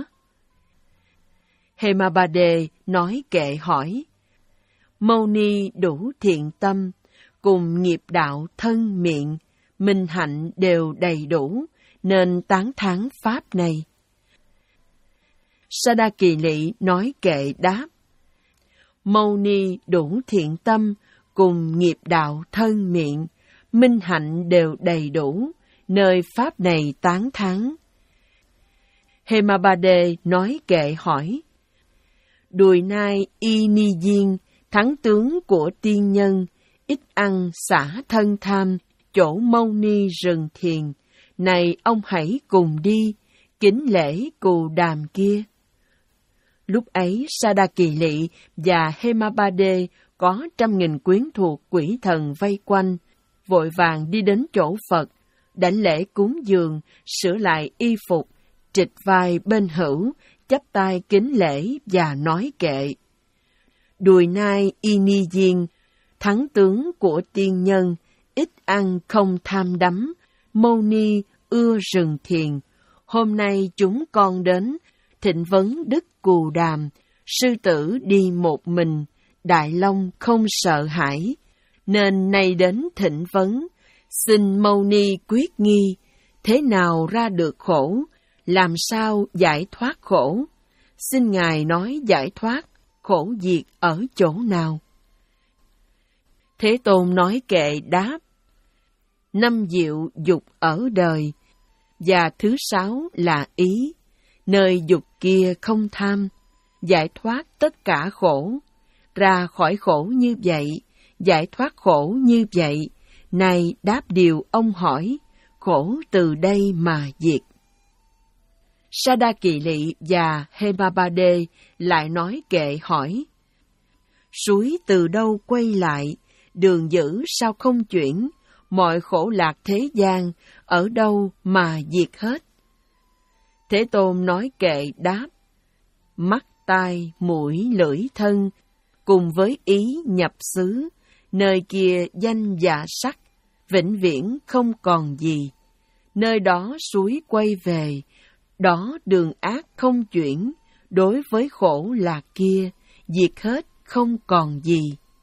Hemabade nói kệ hỏi, Mâu Ni đủ thiện tâm, cùng nghiệp đạo thân miệng, minh hạnh đều đầy đủ, nên tán thán Pháp này. Sa-đa Kỳ Lị nói kệ đáp, Mâu Ni đủ thiện tâm, cùng nghiệp đạo thân miệng, minh hạnh đều đầy đủ, nơi Pháp này tán thán. Hemabade nói kệ hỏi, đùi nai y ni diên, thắng tướng của tiên nhân, ít ăn xả thân tham, chỗ Mâu Ni rừng thiền, này ông hãy cùng đi, kính lễ cù đàm kia. Lúc ấy Sa-đa Kỳ Lị và Hemabade có trăm nghìn quyến thuộc quỷ thần vây quanh, vội vàng đi đến chỗ Phật, đảnh lễ cúng dường, sửa lại y phục, trịch vai bên hữu, chắp tay kính lễ và nói kệ. Đùi nai y ni diên, thắng tướng của tiên nhân, ít ăn không tham đắm, Mâu Ni ưa rừng thiền. Hôm nay chúng con đến, thịnh vấn Đức Cù Đàm, sư tử đi một mình, Đại Long không sợ hãi, nên nay đến thịnh vấn, xin Mâu Ni quyết nghi, thế nào ra được khổ, làm sao giải thoát khổ? Xin Ngài nói giải thoát, khổ diệt ở chỗ nào? Thế Tôn nói kệ đáp, năm diệu dục ở đời, và thứ sáu là ý, nơi dục kia không tham, giải thoát tất cả khổ, ra khỏi khổ như vậy, giải thoát khổ như vậy, này đáp điều ông hỏi, khổ từ đây mà diệt. Sa-đa Kỳ Lị và Hemabade lại nói kệ hỏi, suối từ đâu quay lại, đường dữ sao không chuyển, mọi khổ lạc thế gian, ở đâu mà diệt hết? Thế Tôn nói kệ đáp, mắt, tai, mũi, lưỡi, thân, cùng với ý nhập xứ, nơi kia danh và sắc, vĩnh viễn không còn gì. Nơi đó suối quay về, đó đường ác không chuyển, đối với khổ lạc kia, diệt hết không còn gì.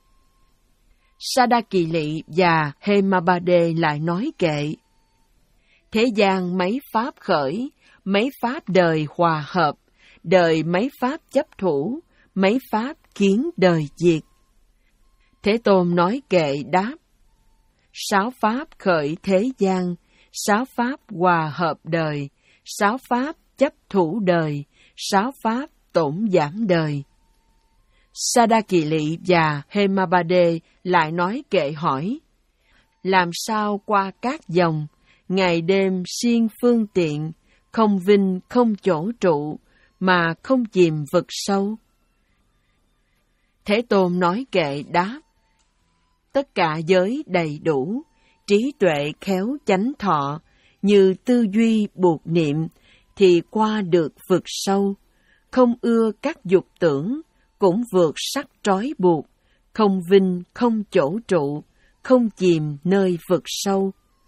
Sa-đa Kỳ Lị và Hemabade lại nói kệ, thế gian mấy pháp khởi, mấy pháp đời hòa hợp, đời mấy pháp chấp thủ, mấy pháp kiến đời diệt. Thế Tôn nói kệ đáp, sáu pháp khởi thế gian, sáu pháp hòa hợp đời, sáu pháp chấp thủ đời, sáu pháp tổn giảm đời. Sa-đa Kỳ Lị và Hemabade lại nói kệ hỏi, làm sao qua các dòng, ngày đêm siêng phương tiện, không vinh không chỗ trụ, mà không chìm vực sâu? Thế Tôn nói kệ đáp, tất cả giới đầy đủ, trí tuệ khéo chánh thọ, như tư duy buộc niệm, thì qua được vực sâu, không ưa các dục tưởng, cũng vượt sắc trói buộc, không vinh không chỗ trụ, không chìm nơi vực sâu.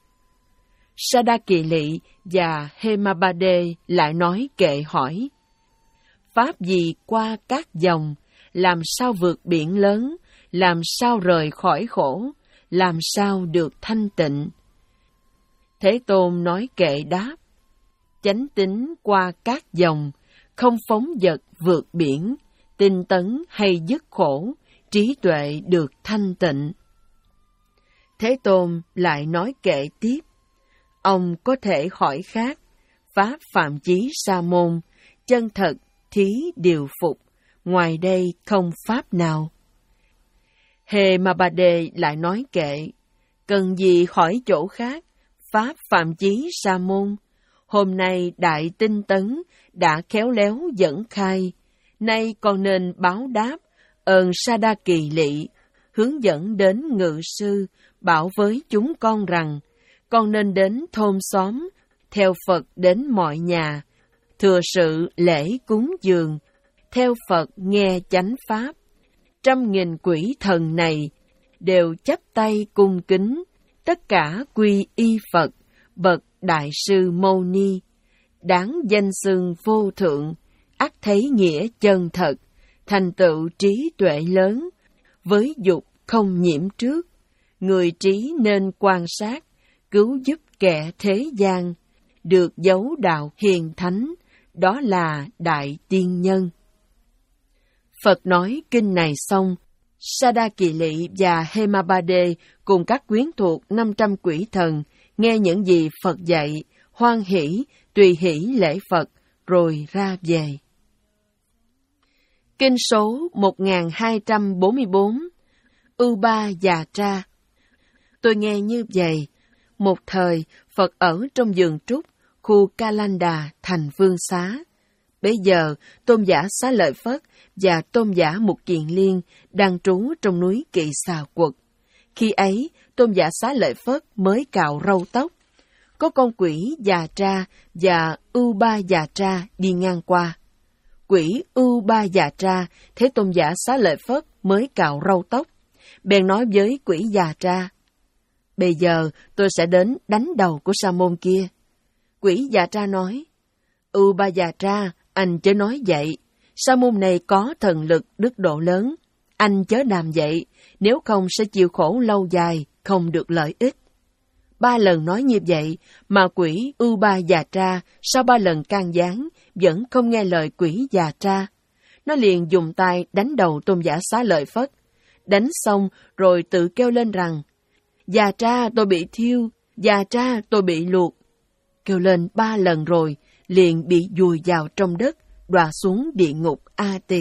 Sa-đa Kỳ Lị và Hemabade lại nói kệ hỏi, pháp gì qua các dòng, làm sao vượt biển lớn, làm sao rời khỏi khổ, làm sao được thanh tịnh? Thế Tôn nói kệ đáp, chánh tín qua các dòng, không phóng dật vượt biển, tinh tấn hay dứt khổ, trí tuệ được thanh tịnh. Thế Tôn lại nói kệ tiếp, ông có thể hỏi khác, Pháp Phạm Chí Sa Môn, chân thật, thí điều phục, ngoài đây không Pháp nào. Hề mà Bà Đề lại nói kệ, cần gì hỏi chỗ khác, Pháp Phạm Chí Sa Môn, hôm nay Đại Tinh Tấn đã khéo léo dẫn khai, nay còn nên báo đáp, ơn Sa Đa Kỳ Lị, hướng dẫn đến ngự sư, bảo với chúng con rằng, con nên đến thôn xóm, theo Phật đến mọi nhà, thừa sự lễ cúng dường, theo Phật nghe chánh Pháp. Trăm nghìn quỷ thần này đều chắp tay cung kính, tất cả quy y Phật, bậc Đại sư Mâu Ni, đáng danh xưng vô thượng, ắt thấy nghĩa chân thật, thành tựu trí tuệ lớn, với dục không nhiễm trước, người trí nên quan sát, cứu giúp kẻ thế gian, được dấu đạo hiền thánh, đó là Đại Tiên Nhân. Phật nói kinh này xong, Sa Đa Kỳ Lị và Hemabade cùng các quyến thuộc năm trăm quỷ thần nghe những gì Phật dạy, hoan hỷ, tùy hỷ lễ Phật, rồi ra về. Kinh số một nghìn hai trăm bốn mươi bốn, U-ba Già Tra. Tôi nghe như vậy, một thời Phật ở trong vườn trúc, khu Kalanda, thành Vương Xá. Bây giờ, Tôn giả Xá Lợi Phất và Tôn giả Mục Kiền Liên đang trú trong núi Kỵ Xà Quật. Khi ấy, Tôn giả Xá Lợi Phất mới cạo râu tóc. Có con quỷ Già Tra và U-ba Già Tra đi ngang qua. Quỷ U-ba Già Tra thấy Tôn giả Xá Lợi Phất mới cạo râu tóc, bèn nói với quỷ Già Tra, bây giờ tôi sẽ đến đánh đầu của sa môn kia. Quỷ Già Tra nói, U-ba Già Tra, anh chớ nói vậy, sa môn này có thần lực đức độ lớn, anh chớ làm vậy, nếu không sẽ chịu khổ lâu dài, không được lợi ích. Ba lần nói như vậy, mà quỷ U-ba Già Tra sau ba lần can gián vẫn không nghe lời quỷ Già Tra. Nó liền dùng tay đánh đầu Tôn giả Xá Lợi Phất. Đánh xong rồi tự kêu lên rằng, Già Tra tôi bị thiêu, Già Tra tôi bị luộc. Kêu lên ba lần rồi, liền bị vùi vào trong đất, đọa xuống địa ngục A Tỳ.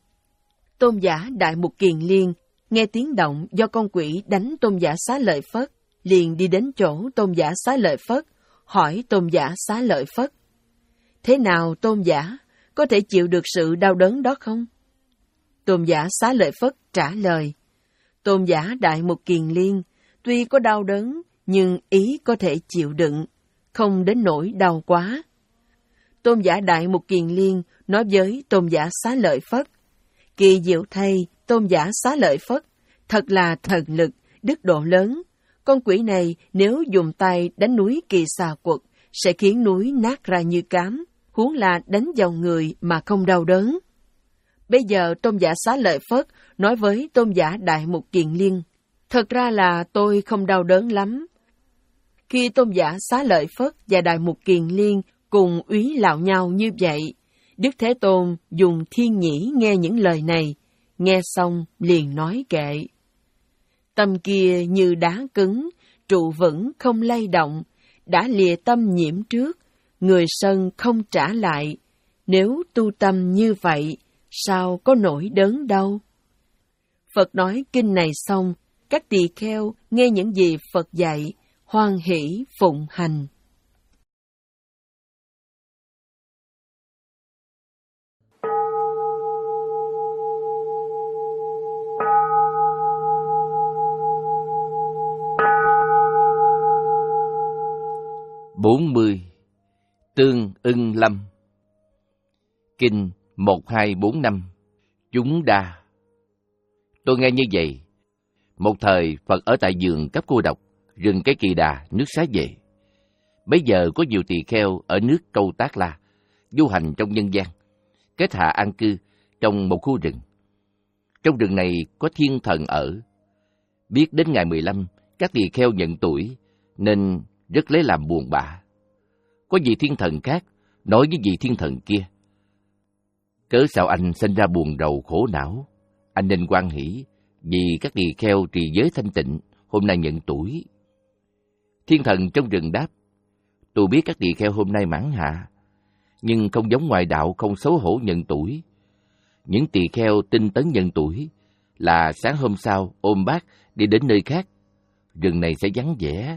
Tôn giả Đại Mục Kiền Liên nghe tiếng động do con quỷ đánh Tôn giả Xá Lợi Phất, liền đi đến chỗ Tôn giả Xá Lợi Phất, hỏi Tôn giả Xá Lợi Phất, thế nào Tôn giả, có thể chịu được sự đau đớn đó không? Tôn giả Xá Lợi Phất trả lời, Tôn giả Đại Mục Kiền Liên, tuy có đau đớn, nhưng ý có thể chịu đựng, không đến nỗi đau quá. Tôn giả Đại Mục Kiền Liên nói với Tôn giả Xá Lợi Phất, kỳ diệu thay, Tôn giả Xá Lợi Phất, thật là thần lực, đức độ lớn. Con quỷ này nếu dùng tay đánh núi Kỳ Xà Quật, sẽ khiến núi nát ra như cám, huống là đánh vào người mà không đau đớn. Bây giờ Tôn giả Xá Lợi Phất nói với Tôn giả Đại Mục Kiền Liên, thật ra là tôi không đau đớn lắm. Khi Tôn giả Xá Lợi Phất và Đại Mục Kiền Liên cùng úy lạo nhau như vậy, Đức Thế Tôn dùng thiên nhĩ nghe những lời này, nghe xong liền nói kệ. Tâm kia như đá cứng, trụ vững không lay động, đã lìa tâm nhiễm trước, người sân không trả lại. Nếu tu tâm như vậy, sao có nỗi đớn đâu? Phật nói kinh này xong, các tỳ kheo nghe những gì Phật dạy, hoan hỷ phụng hành. bốn mươi. Tương Ưng Lâm. Kinh một hai bốn năm. Chúng đa. Tôi nghe như vậy. Một thời Phật ở tại vườn Cấp Cô Độc, rừng Cái Kỳ Đà, nước Xá Vệ. Bấy giờ có nhiều tỳ kheo ở nước Câu Tác La, du hành trong nhân gian, kết hạ an cư trong một khu rừng. Trong rừng này có thiên thần ở. Biết đến ngày mười lăm, các tỳ kheo nhận tuổi, nên rất lấy làm buồn bã. Có vị thiên thần khác nói với vị thiên thần kia, cớ sao anh sinh ra buồn rầu khổ não? Anh nên hoan hỷ, Vì các tỳ kheo trì giới thanh tịnh, hôm nay nhận tuổi. Thiên thần trong rừng đáp, tôi biết các tỳ kheo hôm nay mãn hạ, nhưng không giống ngoại đạo không xấu hổ nhận tuổi. Những tỳ kheo tinh tấn nhận tuổi là sáng hôm sau ôm bát đi đến nơi khác, rừng này sẽ vắng vẻ.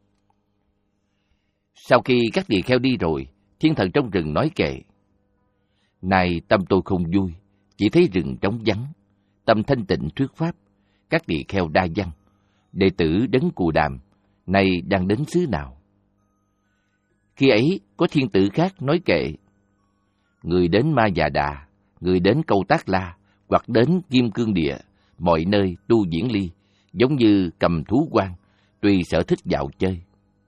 Sau khi các tỳ kheo đi rồi, thiên thần trong rừng nói kệ, này tâm tôi không vui, chỉ thấy rừng trống vắng, tâm thanh tịnh thuyết pháp, các tỳ kheo đa văn, đệ tử Đấng Cù Đàm, nay đang đến xứ nào? Khi ấy, có thiên tử khác nói kệ, người đến Ma Già Đà, người đến Câu Tác La, hoặc đến Kim Cương Địa, mọi nơi tu diễn ly, giống như cầm thú quan, tùy sở thích dạo chơi.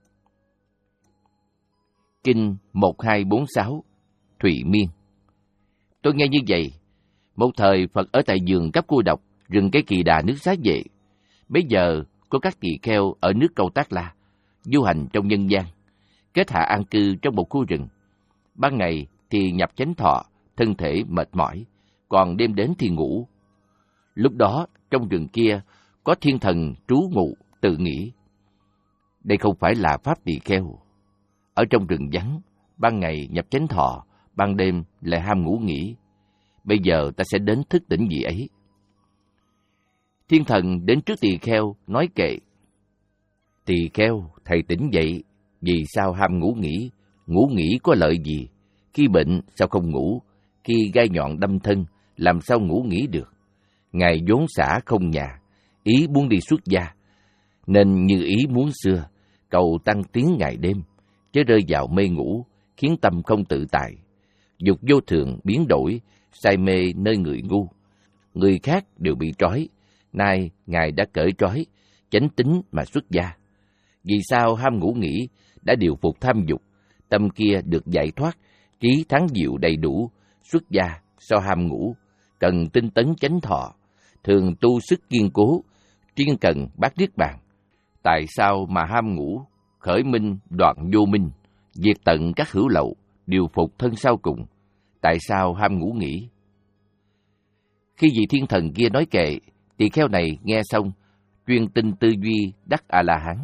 Kinh một hai bốn sáu, Thụy Miên. Tôi nghe như vậy, một thời Phật ở tại vườn Cấp Cô Độc, rừng Cây Kỳ Đà nước Xá Vệ. Bây giờ có các tỳ kheo ở nước Câu Tác La, du hành trong nhân gian, kết hạ an cư trong một khu rừng. Ban ngày thì nhập chánh thọ, thân thể mệt mỏi, còn đêm đến thì ngủ. Lúc đó, trong rừng kia, có thiên thần trú ngụ, tự nghĩ, đây không phải là pháp tỳ kheo. Ở trong rừng vắng, ban ngày nhập chánh thọ, ban đêm lại ham ngủ nghỉ. Bây giờ ta sẽ đến thức tỉnh vị ấy. Thiên thần đến trước tỳ kheo, nói kệ, tỳ kheo, thầy tỉnh dậy, vì sao ham ngủ nghỉ? Ngủ nghỉ có lợi gì? Khi bệnh, sao không ngủ? Khi gai nhọn đâm thân, làm sao ngủ nghỉ được? Ngài vốn xả không nhà, ý muốn đi xuất gia, nên như ý muốn xưa, cầu tăng tiến ngày đêm, chớ rơi vào mê ngủ, khiến tâm không tự tại. Dục vô thường biến đổi, say mê nơi người ngu. Người khác đều bị trói, nay Ngài đã cởi trói, chánh tín mà xuất gia. Vì sao ham ngủ nghỉ, đã điều phục tham dục, tâm kia được giải thoát, trí thắng diệu đầy đủ, xuất gia so ham ngủ, cần tinh tấn chánh thọ, thường tu sức kiên cố, chuyên cần bát niết bàn. Tại sao mà ham ngủ, khởi minh đoạn vô minh, diệt tận các hữu lậu, điều phục thân sau cùng? Tại sao ham ngủ nghỉ? Khi vị thiên thần kia nói kệ, tỳ kheo này nghe xong, chuyên tinh tư duy đắc A-la-hán.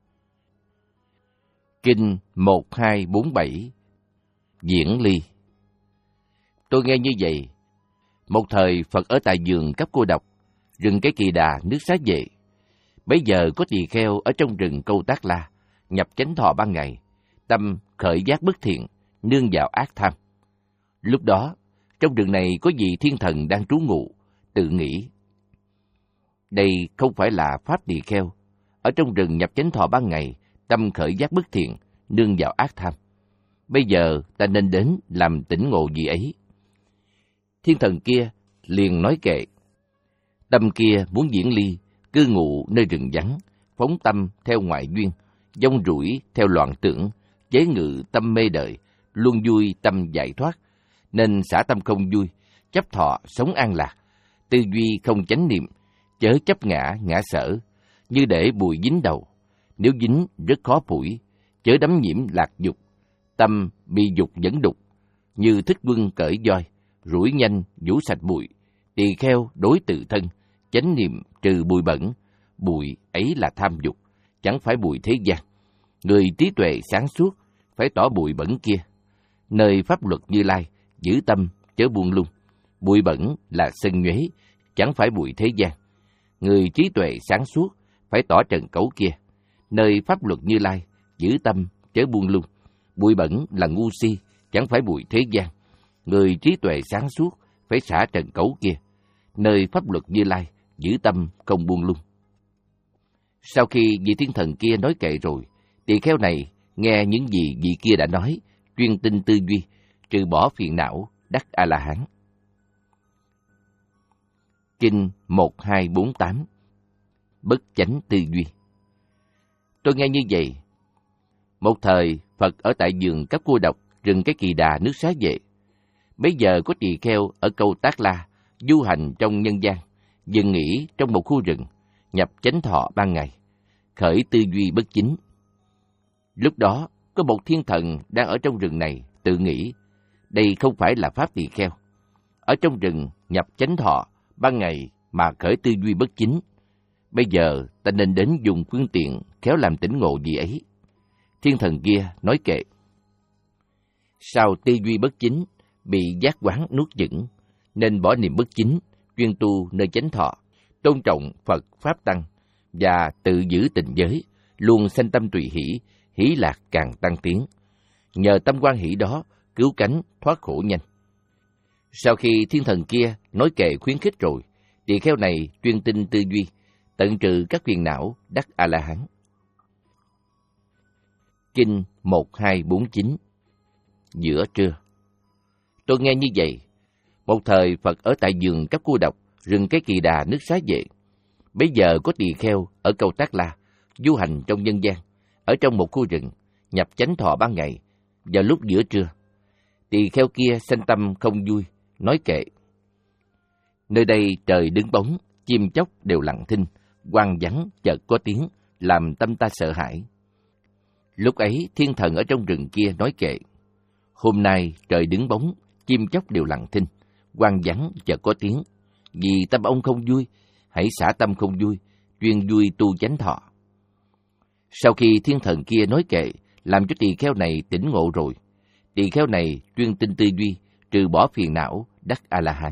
Kinh một hai bốn bảy, Diễn Ly. Tôi nghe như vậy, một thời Phật ở tại vườn Cấp Cô Độc, rừng Cái Kỳ Đà nước Xá Vệ. Bấy giờ có tỳ kheo ở trong rừng Câu Tác La, nhập chánh thọ ban ngày, tâm khởi giác bất thiện, nương vào ác tham. Lúc đó, trong rừng này có vị thiên thần đang trú ngụ, tự nghĩ, đây không phải là pháp tỳ kheo. Ở trong rừng nhập chánh thọ ban ngày, tâm khởi giác bất thiện, nương vào ác tham. Bây giờ ta nên đến làm tỉnh ngộ vị ấy. Thiên thần kia liền nói kệ, tâm kia muốn diễn ly, cư ngụ nơi rừng vắng, phóng tâm theo ngoại duyên, dông rủi theo loạn tưởng, chế ngự tâm mê đời, luôn vui tâm giải thoát, nên xả tâm không vui, chấp thọ sống an lạc, tư duy không chánh niệm, chớ chấp ngã ngã sở, như để bùi dính đầu, nếu dính rất khó phủi, chớ đắm nhiễm lạc dục, tâm bị dục dẫn đục, như thích quân cởi roi, rủi nhanh vũ sạch bụi, tỳ kheo đối tự thân, chánh niệm trừ bụi bẩn, bụi ấy là tham dục, chẳng phải bụi thế gian. Người trí tuệ sáng suốt phải tỏ bụi bẩn kia, nơi pháp luật Như Lai, giữ tâm chớ buông lung. Bụi bẩn là sân nhuế, chẳng phải bụi thế gian. Người trí tuệ sáng suốt phải tỏ trần cấu kia, nơi pháp luật Như Lai, giữ tâm chớ buông lung. Bụi bẩn là ngu si, chẳng phải bụi thế gian. Người trí tuệ sáng suốt phải xả trần cấu kia, nơi pháp luật Như Lai, giữ tâm không buông lung. Sau khi vị thiên thần kia nói kệ rồi, tỳ kheo này nghe những gì vị kia đã nói, chuyên tinh tư duy, trừ bỏ phiền não, đắc A-la-hán. Kinh một hai bốn tám, Bất chánh tư duy. Tôi nghe như vậy, một thời Phật ở tại vườn Cấp Cô Độc, rừng Cái Kỳ Đà nước Xá Vệ. Bây giờ có tỳ kheo ở Câu Tác La, du hành trong nhân gian, dừng nghỉ trong một khu rừng, nhập chánh thọ ban ngày, khởi tư duy bất chính. Lúc đó, có một thiên thần đang ở trong rừng này, tự nghĩ, đây không phải là pháp tỳ kheo. Ở trong rừng nhập chánh thọ, ban ngày mà khởi tư duy bất chính. Bây giờ ta nên đến dùng phương tiện khéo làm tỉnh ngộ gì ấy. Thiên thần kia nói kệ. Sau tư duy bất chính, bị giác quán nuốt chửng, nên bỏ niệm bất chính, chuyên tu nơi chánh thọ, tôn trọng Phật Pháp Tăng, và tự giữ tình giới, luôn sanh tâm tùy hỷ, hỷ lạc càng tăng tiến. Nhờ tâm quan hỷ đó, cứu cánh, thoát khổ nhanh. Sau khi thiên thần kia nói kệ khuyến khích rồi, tỳ kheo này chuyên tinh tư duy, tận trừ các phiền não, đắc A-la-hán. Kinh một hai bốn chín. Giữa trưa. Tôi nghe như vậy. Một thời Phật ở tại vườn Cấp Cô Độc, rừng Cái Kỳ Đà, nước Xá Vệ. Bấy giờ có tỳ kheo ở Câu Tác La, du hành trong nhân gian, ở trong một khu rừng, nhập chánh thọ ban ngày, vào lúc giữa trưa. Tỳ kheo kia sanh tâm không vui, nói kệ. Nơi đây trời đứng bóng, chim chóc đều lặng thinh, hoang vắng chợt có tiếng, làm tâm ta sợ hãi. Lúc ấy thiên thần ở trong rừng kia nói kệ. Hôm nay trời đứng bóng, chim chóc đều lặng thinh, hoang vắng chợt có tiếng. Vì tâm ông không vui, hãy xả tâm không vui, chuyên vui tu chánh thọ. Sau khi thiên thần kia nói kệ, làm cho tỳ kheo này tỉnh ngộ rồi, tỳ kheo này chuyên tinh tư duy, trừ bỏ phiền não, đắc A-la-hán.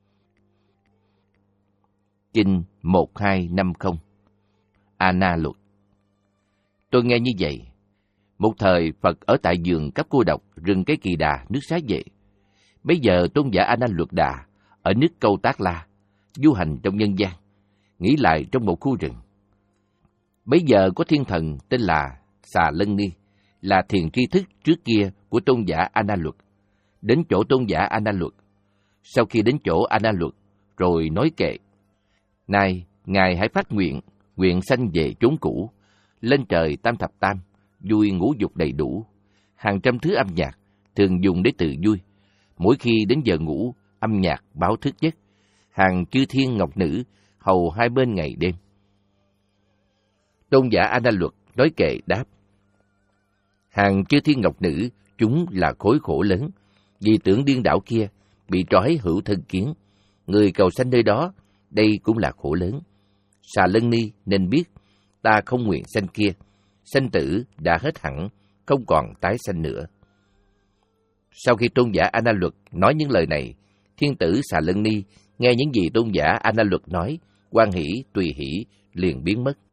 Kinh một hai năm không. A-na luật. Tôi nghe như vậy. Một thời Phật ở tại vườn Cấp Cô Độc, rừng Cái Kỳ Đà, nước Xá Vệ. Bây giờ tôn giả A-na luật đà ở nước Câu Tác La, du hành trong nhân gian, nghỉ lại trong một khu rừng. Bấy giờ có thiên thần tên là Xà Lân Ni, là thiền tri thức trước kia của tôn giả A Na Luật, đến chỗ tôn giả A Na Luật. Sau khi đến chỗ A Na Luật, rồi nói kệ: Này, ngài hãy phát nguyện, nguyện sanh về chốn cũ, lên trời tam thập tam, vui ngũ dục đầy đủ, hàng trăm thứ âm nhạc thường dùng để tự vui. Mỗi khi đến giờ ngủ, âm nhạc báo thức giấc, hàng chư thiên ngọc nữ hầu hai bên ngày đêm. Tôn giả A Na Luật nói kệ đáp: Hàng chư thiên ngọc nữ, chúng là khối khổ lớn, vì tưởng điên đảo kia, bị trói hữu thân kiến. Người cầu sanh nơi đó, đây cũng là khổ lớn. Xà Lân Ni nên biết, ta không nguyện sanh kia, sanh tử đã hết hẳn, không còn tái sanh nữa. Sau khi tôn giả A Na Luật nói những lời này, thiên tử Xà Lân Ni nghe những gì tôn giả A Na Luật nói, hoan hỷ tùy hỷ liền biến mất.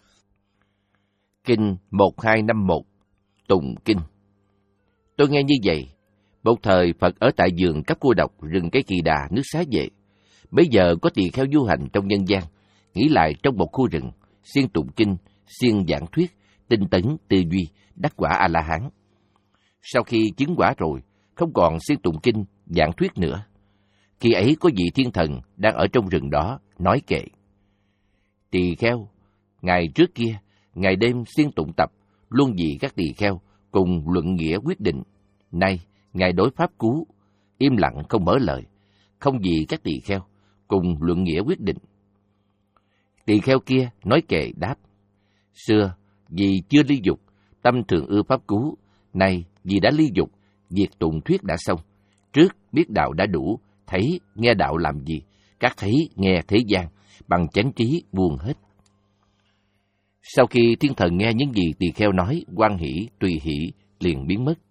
Kinh một hai năm một. Tụng Kinh. Tôi nghe như vậy. Một thời Phật ở tại vườn Cấp Cô Độc, rừng Cái Kỳ Đà, nước Xá Vệ. Bây giờ có tỳ kheo du hành trong nhân gian, nghỉ lại trong một khu rừng, siêng tụng kinh, siêng giảng thuyết, tinh tấn tư duy, đắc quả A La Hán. Sau khi chứng quả rồi, không còn siêng tụng kinh, giảng thuyết nữa. Khi ấy có vị thiên thần đang ở trong rừng đó nói kệ: Tỳ kheo, ngày trước kia, ngày đêm siêng tụng tập, luôn vì các tỳ kheo cùng luận nghĩa quyết định. Nay ngài đối pháp cứu, im lặng không mở lời, không vì các tỳ kheo cùng luận nghĩa quyết định. Tỳ kheo kia nói kệ đáp: Xưa vì chưa ly dục, tâm thường ưa pháp cứu. Nay vì đã ly dục, việc tụng thuyết đã xong. Trước biết đạo đã đủ, thấy nghe đạo làm gì, các thấy nghe thế gian, bằng chánh trí buông hết. Sau khi thiên thần nghe những gì tỳ kheo nói, hoan hỷ tùy hỷ liền biến mất.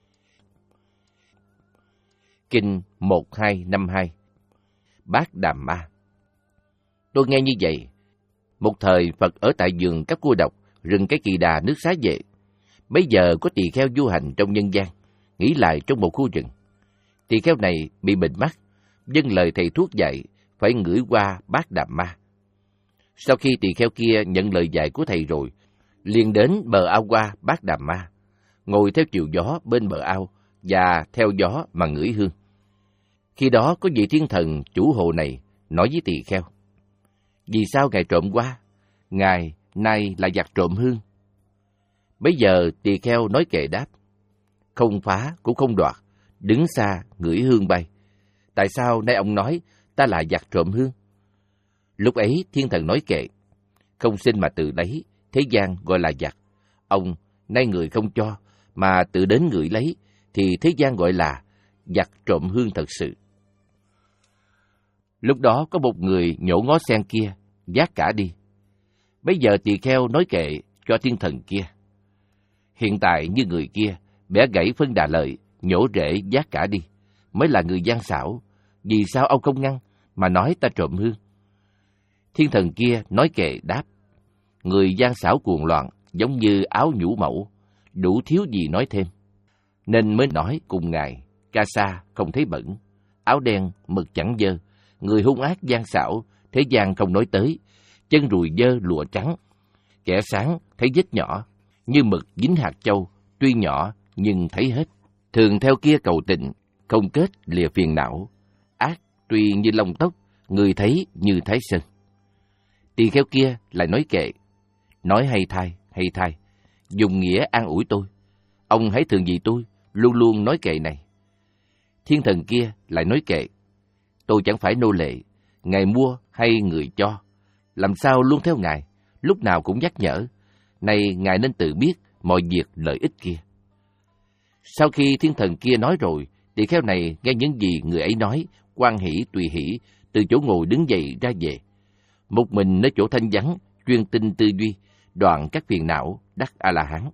Kinh một hai năm hai. Bát Đàm Ma. Tôi nghe như vậy. Một thời Phật ở tại vườn Cấp Cô Độc, rừng Cái Kỳ Đà, nước Xá Vệ. Bây giờ có tỳ kheo du hành trong nhân gian, nghỉ lại trong một khu rừng. Tỳ kheo này bị bệnh mắt, vâng lời thầy thuốc dạy, phải ngửi qua Bát Đàm Ma. Sau khi tỳ kheo kia nhận lời dạy của thầy rồi, liền đến bờ ao qua Bát Đàm Ma, ngồi theo chiều gió bên bờ ao và theo gió mà ngửi hương. Khi đó có vị thiên thần chủ hồ này nói với tỳ kheo: Vì sao ngài trộm qua? Ngài nay là giặc trộm hương. Bấy giờ tỳ kheo nói kệ đáp: Không phá cũng không đoạt, đứng xa ngửi hương bay. Tại sao nay ông nói ta là giặc trộm hương? Lúc ấy thiên thần nói kệ: Không sinh mà tự lấy, thế gian gọi là giặc. Ông nay người không cho mà tự đến ngửi lấy, thì thế gian gọi là giặc trộm hương thật sự. Lúc đó có một người nhổ ngó sen kia, vác cả đi. Bây giờ tỳ kheo nói kệ cho thiên thần kia. Hiện tại như người kia, bẻ gãy phân đà lợi, nhổ rễ vác cả đi, mới là người gian xảo. Vì sao ông không ngăn, mà nói ta trộm hương? Thiên thần kia nói kệ đáp. Người gian xảo cuồng loạn, giống như áo nhũ mẫu, đủ thiếu gì nói thêm. Nên mới nói cùng ngài, ca sa không thấy bẩn, áo đen mực chẳng dơ, người hung ác gian xảo, thế gian không nói tới, chân ruồi dơ lụa trắng, kẻ sáng thấy vết nhỏ, như mực dính hạt châu, tuy nhỏ nhưng thấy hết. Thường theo kia cầu tình, không kết lìa phiền não, ác tuy như lông tóc, người thấy như thái sơn. Tỳ kheo kia lại nói kệ, nói hay thay, hay thay, dùng nghĩa an ủi tôi. Ông hãy thường gì tôi, luôn luôn nói kệ này. Thiên thần kia lại nói kệ, tôi chẳng phải nô lệ, ngài mua hay người cho, làm sao luôn theo ngài, lúc nào cũng nhắc nhở. Này ngài nên tự biết mọi việc lợi ích kia. Sau khi thiên thần kia nói rồi, tỳ kheo này nghe những gì người ấy nói, hoan hỷ tùy hỷ, từ chỗ ngồi đứng dậy ra về. Một mình nơi chỗ thanh vắng, chuyên tinh tư duy, đoạn các phiền não, đắc A-la-hán.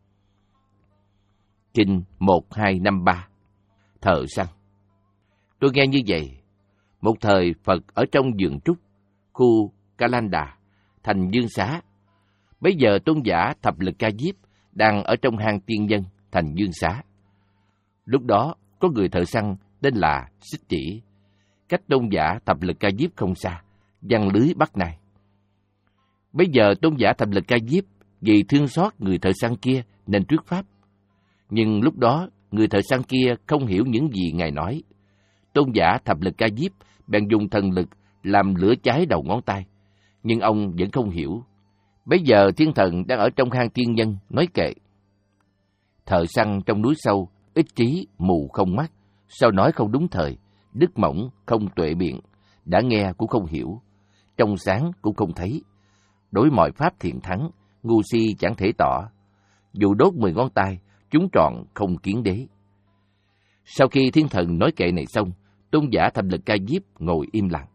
Kinh một hai năm ba. Thợ săn. Tôi nghe như vậy. Một thời Phật ở trong vườn trúc, khu Kalanda, thành Dương Xá. Bây giờ tôn giả Thập Lực Ca Diếp đang ở trong hang tiên nhân, thành Dương Xá. Lúc đó có người thợ săn tên là Xích Chỉ, cách tôn giả Thập Lực Ca Diếp không xa, giăng lưới bắt nai. Bây giờ tôn giả Thập Lực Ca Diếp vì thương xót người thợ săn kia nên thuyết pháp. Nhưng lúc đó người thợ săn kia không hiểu những gì ngài nói. Tôn giả Thập Lực Ca Diếp bèn dùng thần lực làm lửa cháy đầu ngón tay, nhưng ông vẫn không hiểu. Bây giờ thiên thần đang ở trong hang tiên nhân nói kệ. Thợ săn trong núi sâu, ích trí, mù không mắt, sao nói không đúng thời, đức mỏng không tuệ biện, đã nghe cũng không hiểu, trong sáng cũng không thấy. Đối mọi pháp thiện thắng, ngu si chẳng thể tỏ. Dù đốt mười ngón tay, chúng trọn không kiến đế. Sau khi thiên thần nói kệ này xong, tôn giả Thập Lực Ca Diếp ngồi im lặng.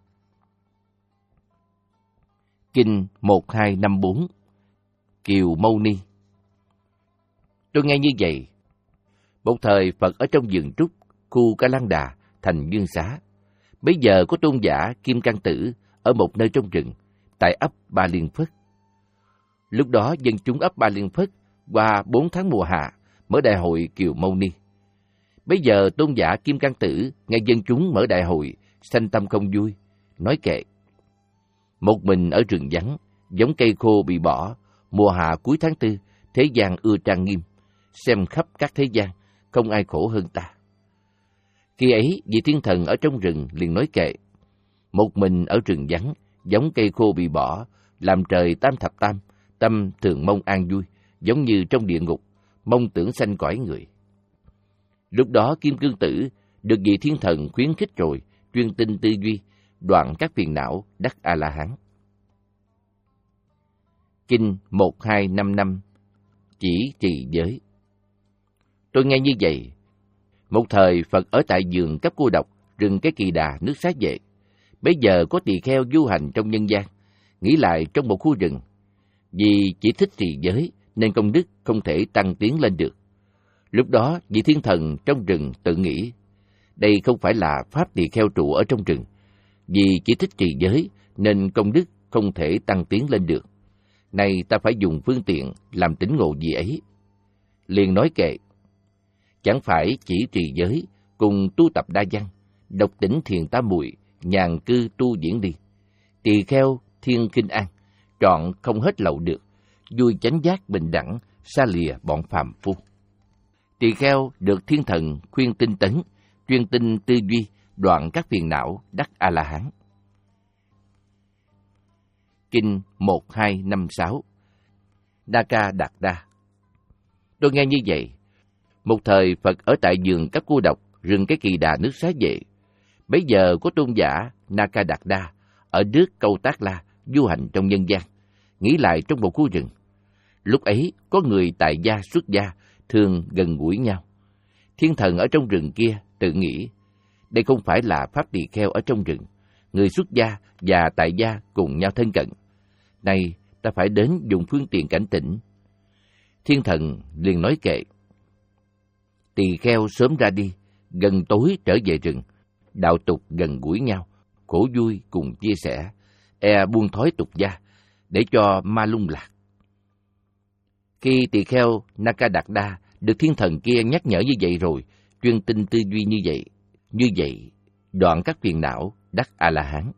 Kinh một hai năm bốn. Kiều Mâu Ni. Tôi nghe như vậy. Một thời Phật ở trong vườn trúc, khu Ca Lan Đà, thành Dương Xá. Bây giờ có tôn giả Kim Cang Tử ở một nơi trong rừng, tại ấp Ba Liên Phất. Lúc đó dân chúng ấp Ba Liên Phất qua bốn tháng mùa hạ mở đại hội Kiều Mâu Ni. Bây giờ tôn giả Kim Cang Tử nghe dân chúng mở đại hội, sanh tâm không vui, nói kệ. Một mình ở rừng vắng, giống cây khô bị bỏ, mùa hạ cuối tháng tư, thế gian ưa trang nghiêm, xem khắp các thế gian, không ai khổ hơn ta. Khi ấy, vị thiên thần ở trong rừng liền nói kệ. Một mình ở rừng vắng, giống cây khô bị bỏ, làm trời tam thập tam, tâm thường mong an vui, giống như trong địa ngục, mong tưởng sanh cõi người. Lúc đó Kim Cương Tử được vị thiên thần khuyến khích rồi, chuyên tinh tư duy, đoạn các phiền não, đắc A-la-hán. Kinh một hai năm năm. Chỉ trì giới. Tôi nghe như vậy. Một thời Phật ở tại vườn Cấp Cô Độc, rừng Cái Kỳ Đà, nước Xá Vệ. Bây giờ có tỳ kheo du hành trong nhân gian, nghĩ lại trong một khu rừng. Vì chỉ thích trì giới nên công đức không thể tăng tiến lên được. Lúc đó vị thiên thần trong rừng tự nghĩ, đây không phải là pháp tỳ kheo trụ ở trong rừng. Vì chỉ thích trì giới nên công đức không thể tăng tiến lên được. Nay ta phải dùng phương tiện làm tỉnh ngộ gì ấy. Liền nói kệ. Chẳng phải chỉ trì giới cùng tu tập đa văn, độc tỉnh thiền tá muội, nhàn cư tu diễn đi. Tỳ kheo thiên kinh an, trọn không hết lậu được, vui chánh giác bình đẳng, xa lìa bọn phàm phu. Tỳ kheo được thiên thần khuyên tinh tấn, chuyên tinh tư duy, đoạn các phiền não, đắc A-la-hán. Kinh một hai năm sáu. Naka Đạt Đa. Tôi nghe như vậy. Một thời Phật ở tại vườn Cấp Cô Độc, rừng Cái Kỳ Đà, nước Xá Vệ. Bấy giờ có tôn giả Naka Đạt Đa ở nước Câu Tác La du hành trong nhân gian, nghĩ lại trong một khu rừng. Lúc ấy có người tại gia xuất gia thường gần gũi nhau. Thiên thần ở trong rừng kia tự nghĩ, đây không phải là pháp tỳ kheo ở trong rừng, người xuất gia và tại gia cùng nhau thân cận. Nay ta phải đến dùng phương tiện cảnh tỉnh. Thiên thần liền nói kệ: Tỳ kheo sớm ra đi, gần tối trở về rừng, đạo tục gần gũi nhau, khổ vui cùng chia sẻ, e buông thói tục gia, để cho ma lung lạc. Khi tỳ kheo Nakadatta được thiên thần kia nhắc nhở như vậy rồi, chuyên tinh tư duy như vậy, như vậy đoạn các phiền não, đắc A-la-hán.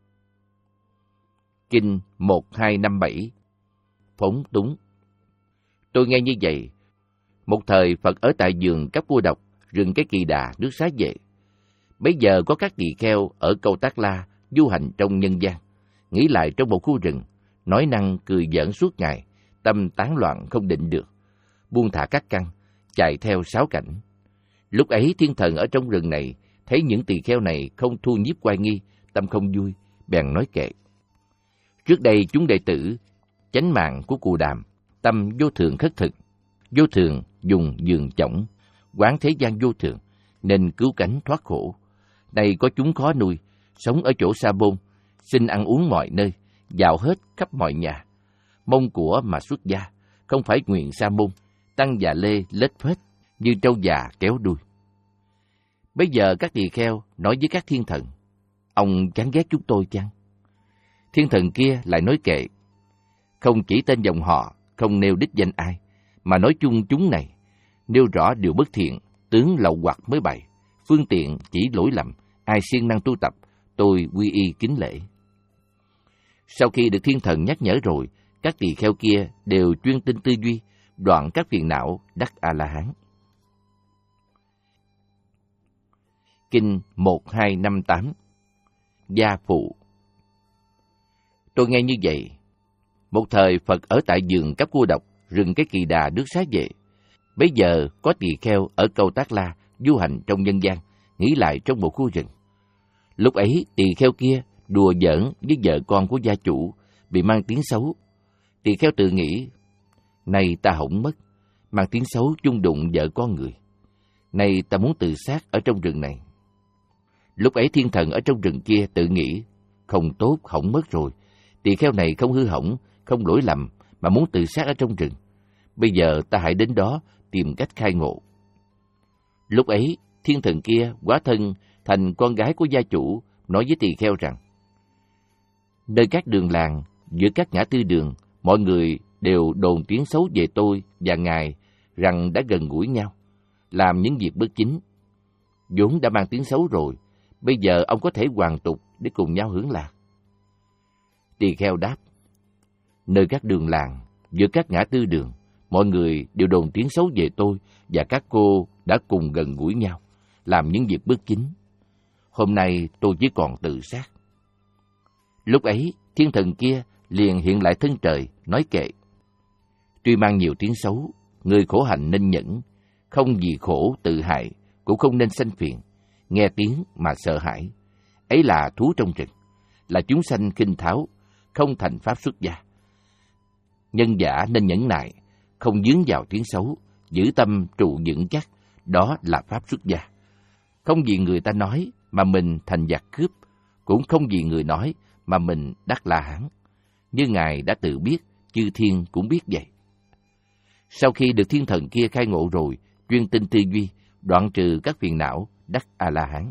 Kinh một hai năm bảy Phóng túng. Tôi nghe như vậy. Một thời Phật ở tại vườn Cấp Cô Độc, rừng Cái Kỳ Đà, nước Xá Vệ. Bấy giờ có các tỳ kheo ở Câu Tác La du hành trong nhân gian, nghỉ lại trong một khu rừng, nói năng cười giỡn suốt ngày, tâm tán loạn không định được, buông thả các căn, chạy theo sáu cảnh. Lúc ấy thiên thần ở trong rừng này thấy những tỳ kheo này không thu nhiếp oai nghi, tâm không vui, bèn nói kệ: Trước đây chúng đệ tử chánh mạng của Cù Đàm, tâm vô thường khất thực, vô thường dùng giường chổng, quán thế gian vô thường, nên cứu cánh thoát khổ. Nay có chúng khó nuôi, sống ở chỗ xa bôn, xin ăn uống mọi nơi, dạo hết khắp mọi nhà. Mong của mà xuất gia, không phải nguyện sa môn, tăng già lê lết phết, như trâu già kéo đuôi. Bây giờ các tỳ kheo nói với các thiên thần: Ông chán ghét chúng tôi chăng? Thiên thần kia lại nói kệ: Không chỉ tên dòng họ, không nêu đích danh ai, mà nói chung chúng này, nêu rõ điều bất thiện, tướng lậu hoặc mới bày, phương tiện chỉ lỗi lầm, ai siêng năng tu tập, tôi quy y kính lễ. Sau khi được thiên thần nhắc nhở rồi, các tỳ kheo kia đều chuyên tinh tư duy, đoạn các phiền não, đắc A-la-hán. Kinh một hai năm tám Gia Phụ. Tôi nghe như vậy. Một thời Phật ở tại vườn Cấp Cô Độc, rừng Cái Kỳ Đà, nước Xá Vệ. Bấy giờ có tỳ kheo ở Câu Tác La du hành trong nhân gian, nghỉ lại trong một khu rừng. Lúc ấy tỳ kheo kia đùa giỡn với vợ con của gia chủ, bị mang tiếng xấu. Tỳ kheo tự nghĩ: Nay ta hỏng mất, mang tiếng xấu chung đụng vợ con người. Nay ta muốn tự sát ở trong rừng này. Lúc ấy thiên thần ở trong rừng kia tự nghĩ: Không tốt, hỏng mất rồi. Tỳ kheo này không hư hỏng, không lỗi lầm, mà muốn tự sát ở trong rừng. Bây giờ ta hãy đến đó tìm cách khai ngộ. Lúc ấy thiên thần kia hóa thân thành con gái của gia chủ, nói với tỳ kheo rằng: Nơi các đường làng, giữa các ngã tư đường, mọi người đều đồn tiếng xấu về tôi và ngài, rằng đã gần gũi nhau, làm những việc bất chính. vốn đã mang tiếng xấu rồi, bây giờ ông có thể hoàn tục để cùng nhau hưởng lạc. Tỳ kheo đáp: Nơi các đường làng, giữa các ngã tư đường, mọi người đều đồn tiếng xấu về tôi và các cô đã cùng gần gũi nhau, làm những việc bất chính. Hôm nay tôi chỉ còn tự sát. Lúc ấy, thiên thần kia liền hiện lại thân trời, nói kệ: Tuy mang nhiều tiếng xấu, người khổ hạnh nên nhẫn, không vì khổ tự hại, cũng không nên sanh phiền, nghe tiếng mà sợ hãi. Ấy là thú trong rừng, là chúng sanh khinh tháo, không thành pháp xuất gia. Nhân giả nên nhẫn nại, không dướng vào tiếng xấu, giữ tâm trụ vững chắc, đó là pháp xuất gia. Không vì người ta nói mà mình thành giặc cướp, cũng không vì người nói mà mình đắc La Hán. Như Ngài đã tự biết, chư thiên cũng biết vậy. Sau khi được thiên thần kia khai ngộ rồi, chuyên tinh tư duy, đoạn trừ các phiền não, đắc A-la-hán.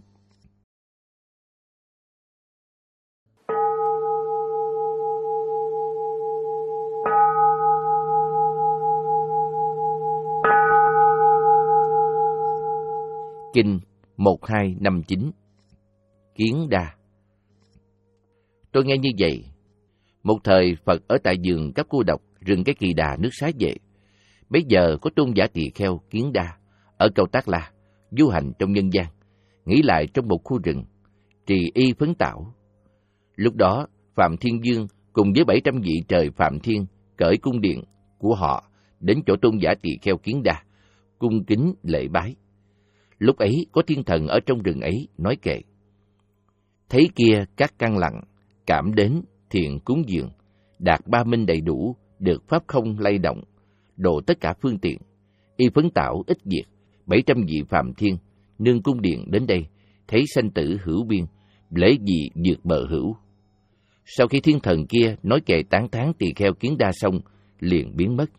Kinh một hai năm chín Kiến Đa. Tôi nghe như vậy. Một thời Phật ở tại vườn Cấp Cô Độc, rừng Cái Kỳ Đà, nước Xá Vệ. Bấy giờ có tôn giả tỳ kheo Kiến Đa ở Câu Tác La, du hành trong nhân gian, nghỉ lại trong một khu rừng, trì y phấn tảo. Lúc đó Phạm Thiên Dương cùng với bảy trăm vị trời Phạm Thiên cởi cung điện của họ đến chỗ tôn giả tỳ kheo Kiến Đa, cung kính lễ bái. Lúc ấy có thiên thần ở trong rừng ấy nói kệ: Thấy kia các căn lặng, cảm đến thiện cúng dường, đạt ba minh đầy đủ, được pháp không lay động, độ tất cả phương tiện, y phấn tảo ít diệt, bảy trăm vị Phạm Thiên nương cung điện đến đây, thấy sanh tử hữu biên, lễ gì vượt bờ hữu. Sau khi thiên thần kia nói kệ tán thán tỳ kheo Kiến Đa xong, liền biến mất.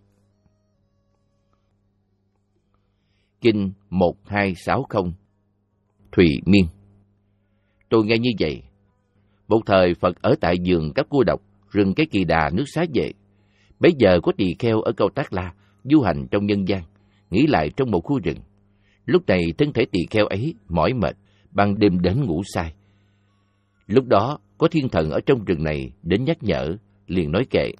Kinh một hai sáu không Thùy Miên. Tôi nghe như vậy. Một thời Phật ở tại vườn các cô độc, rừng cái Kỳ Đà nước Xá Vệ. Bấy giờ có tỳ kheo ở Câu Tác La du hành trong nhân gian, nghỉ lại trong một khu rừng. Lúc này thân thể tỳ kheo ấy mỏi mệt, ban đêm đến ngủ say. Lúc đó có thiên thần ở trong rừng này đến nhắc nhở, liền nói kệ: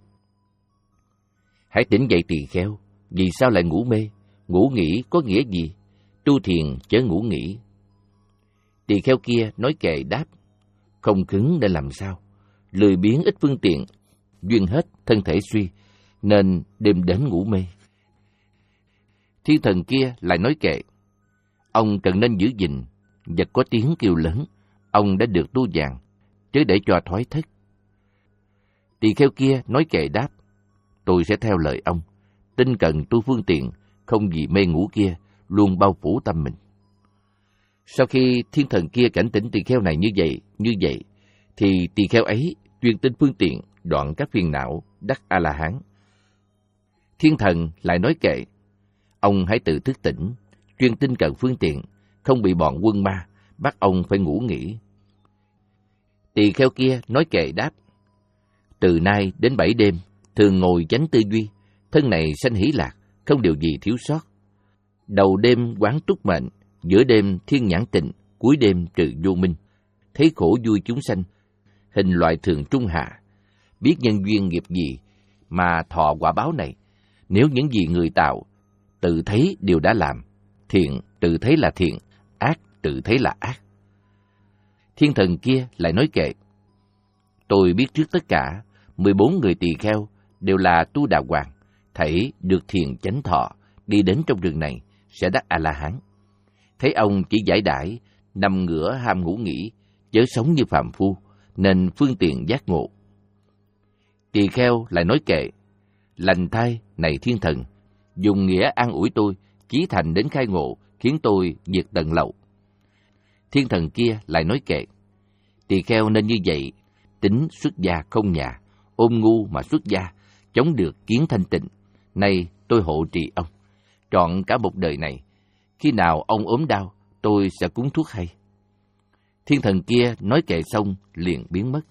hãy tỉnh dậy tỳ kheo, vì sao lại ngủ mê? Ngủ nghỉ có nghĩa gì? Tu thiền chớ ngủ nghỉ. Tỳ kheo kia nói kệ đáp: không cứng nên làm sao? Lười biếng ít phương tiện, duyên hết thân thể suy, nên đêm đến ngủ mê. Thiên thần kia lại nói kệ: ông cần nên giữ gìn, vật có tiếng kêu lớn, ông đã được tu vàng, chứ để cho thoái thất. Tỳ kheo kia nói kệ đáp: tôi sẽ theo lời ông, tinh cần tu phương tiện, không vì mê ngủ kia luôn bao phủ tâm mình. Sau khi thiên thần kia cảnh tỉnh tỳ kheo này như vậy, như vậy, thì tỳ kheo ấy chuyên tinh phương tiện, đoạn các phiền não, đắc A-la-hán. Thiên thần lại nói kệ: ông hãy tự thức tỉnh, chuyên tinh cần phương tiện, không bị bọn quân ma bắt ông phải ngủ nghỉ. Tỳ kheo kia nói kệ đáp: từ nay đến bảy đêm, thường ngồi chánh tư duy, thân này sanh hỷ lạc, không điều gì thiếu sót. Đầu đêm quán túc mệnh, giữa đêm thiên nhãn tịnh, cuối đêm trừ vô minh. Thấy khổ vui chúng sanh, hình loại thường trung hạ. Biết nhân duyên nghiệp gì mà thọ quả báo này. Nếu những gì người tạo, tự thấy điều đã làm, thiện tự thấy là thiện, ác tự thấy là ác. Thiên thần kia lại nói kệ: tôi biết trước tất cả, mười bốn người tỳ kheo đều là tu đà hoàng, thảy được thiền chánh thọ, đi đến trong rừng này sẽ đắc A-la-hán. Thấy ông chỉ giải đãi, nằm ngửa ham ngủ nghỉ, chớ sống như phàm phu, nên phương tiện giác ngộ. Tỳ kheo lại nói kệ: lành thay này thiên thần, dùng nghĩa an ủi tôi, chí thành đến khai ngộ, khiến tôi diệt tận lậu. Thiên thần kia lại nói kệ: tỳ kheo nên như vậy, tính xuất gia không nhà, ôm ngu mà xuất gia, chống được kiến thanh tịnh. Nay tôi hộ trì ông, trọn cả một đời này. Khi nào ông ốm đau, tôi sẽ cúng thuốc hay. Thiên thần kia nói kệ xong, liền biến mất.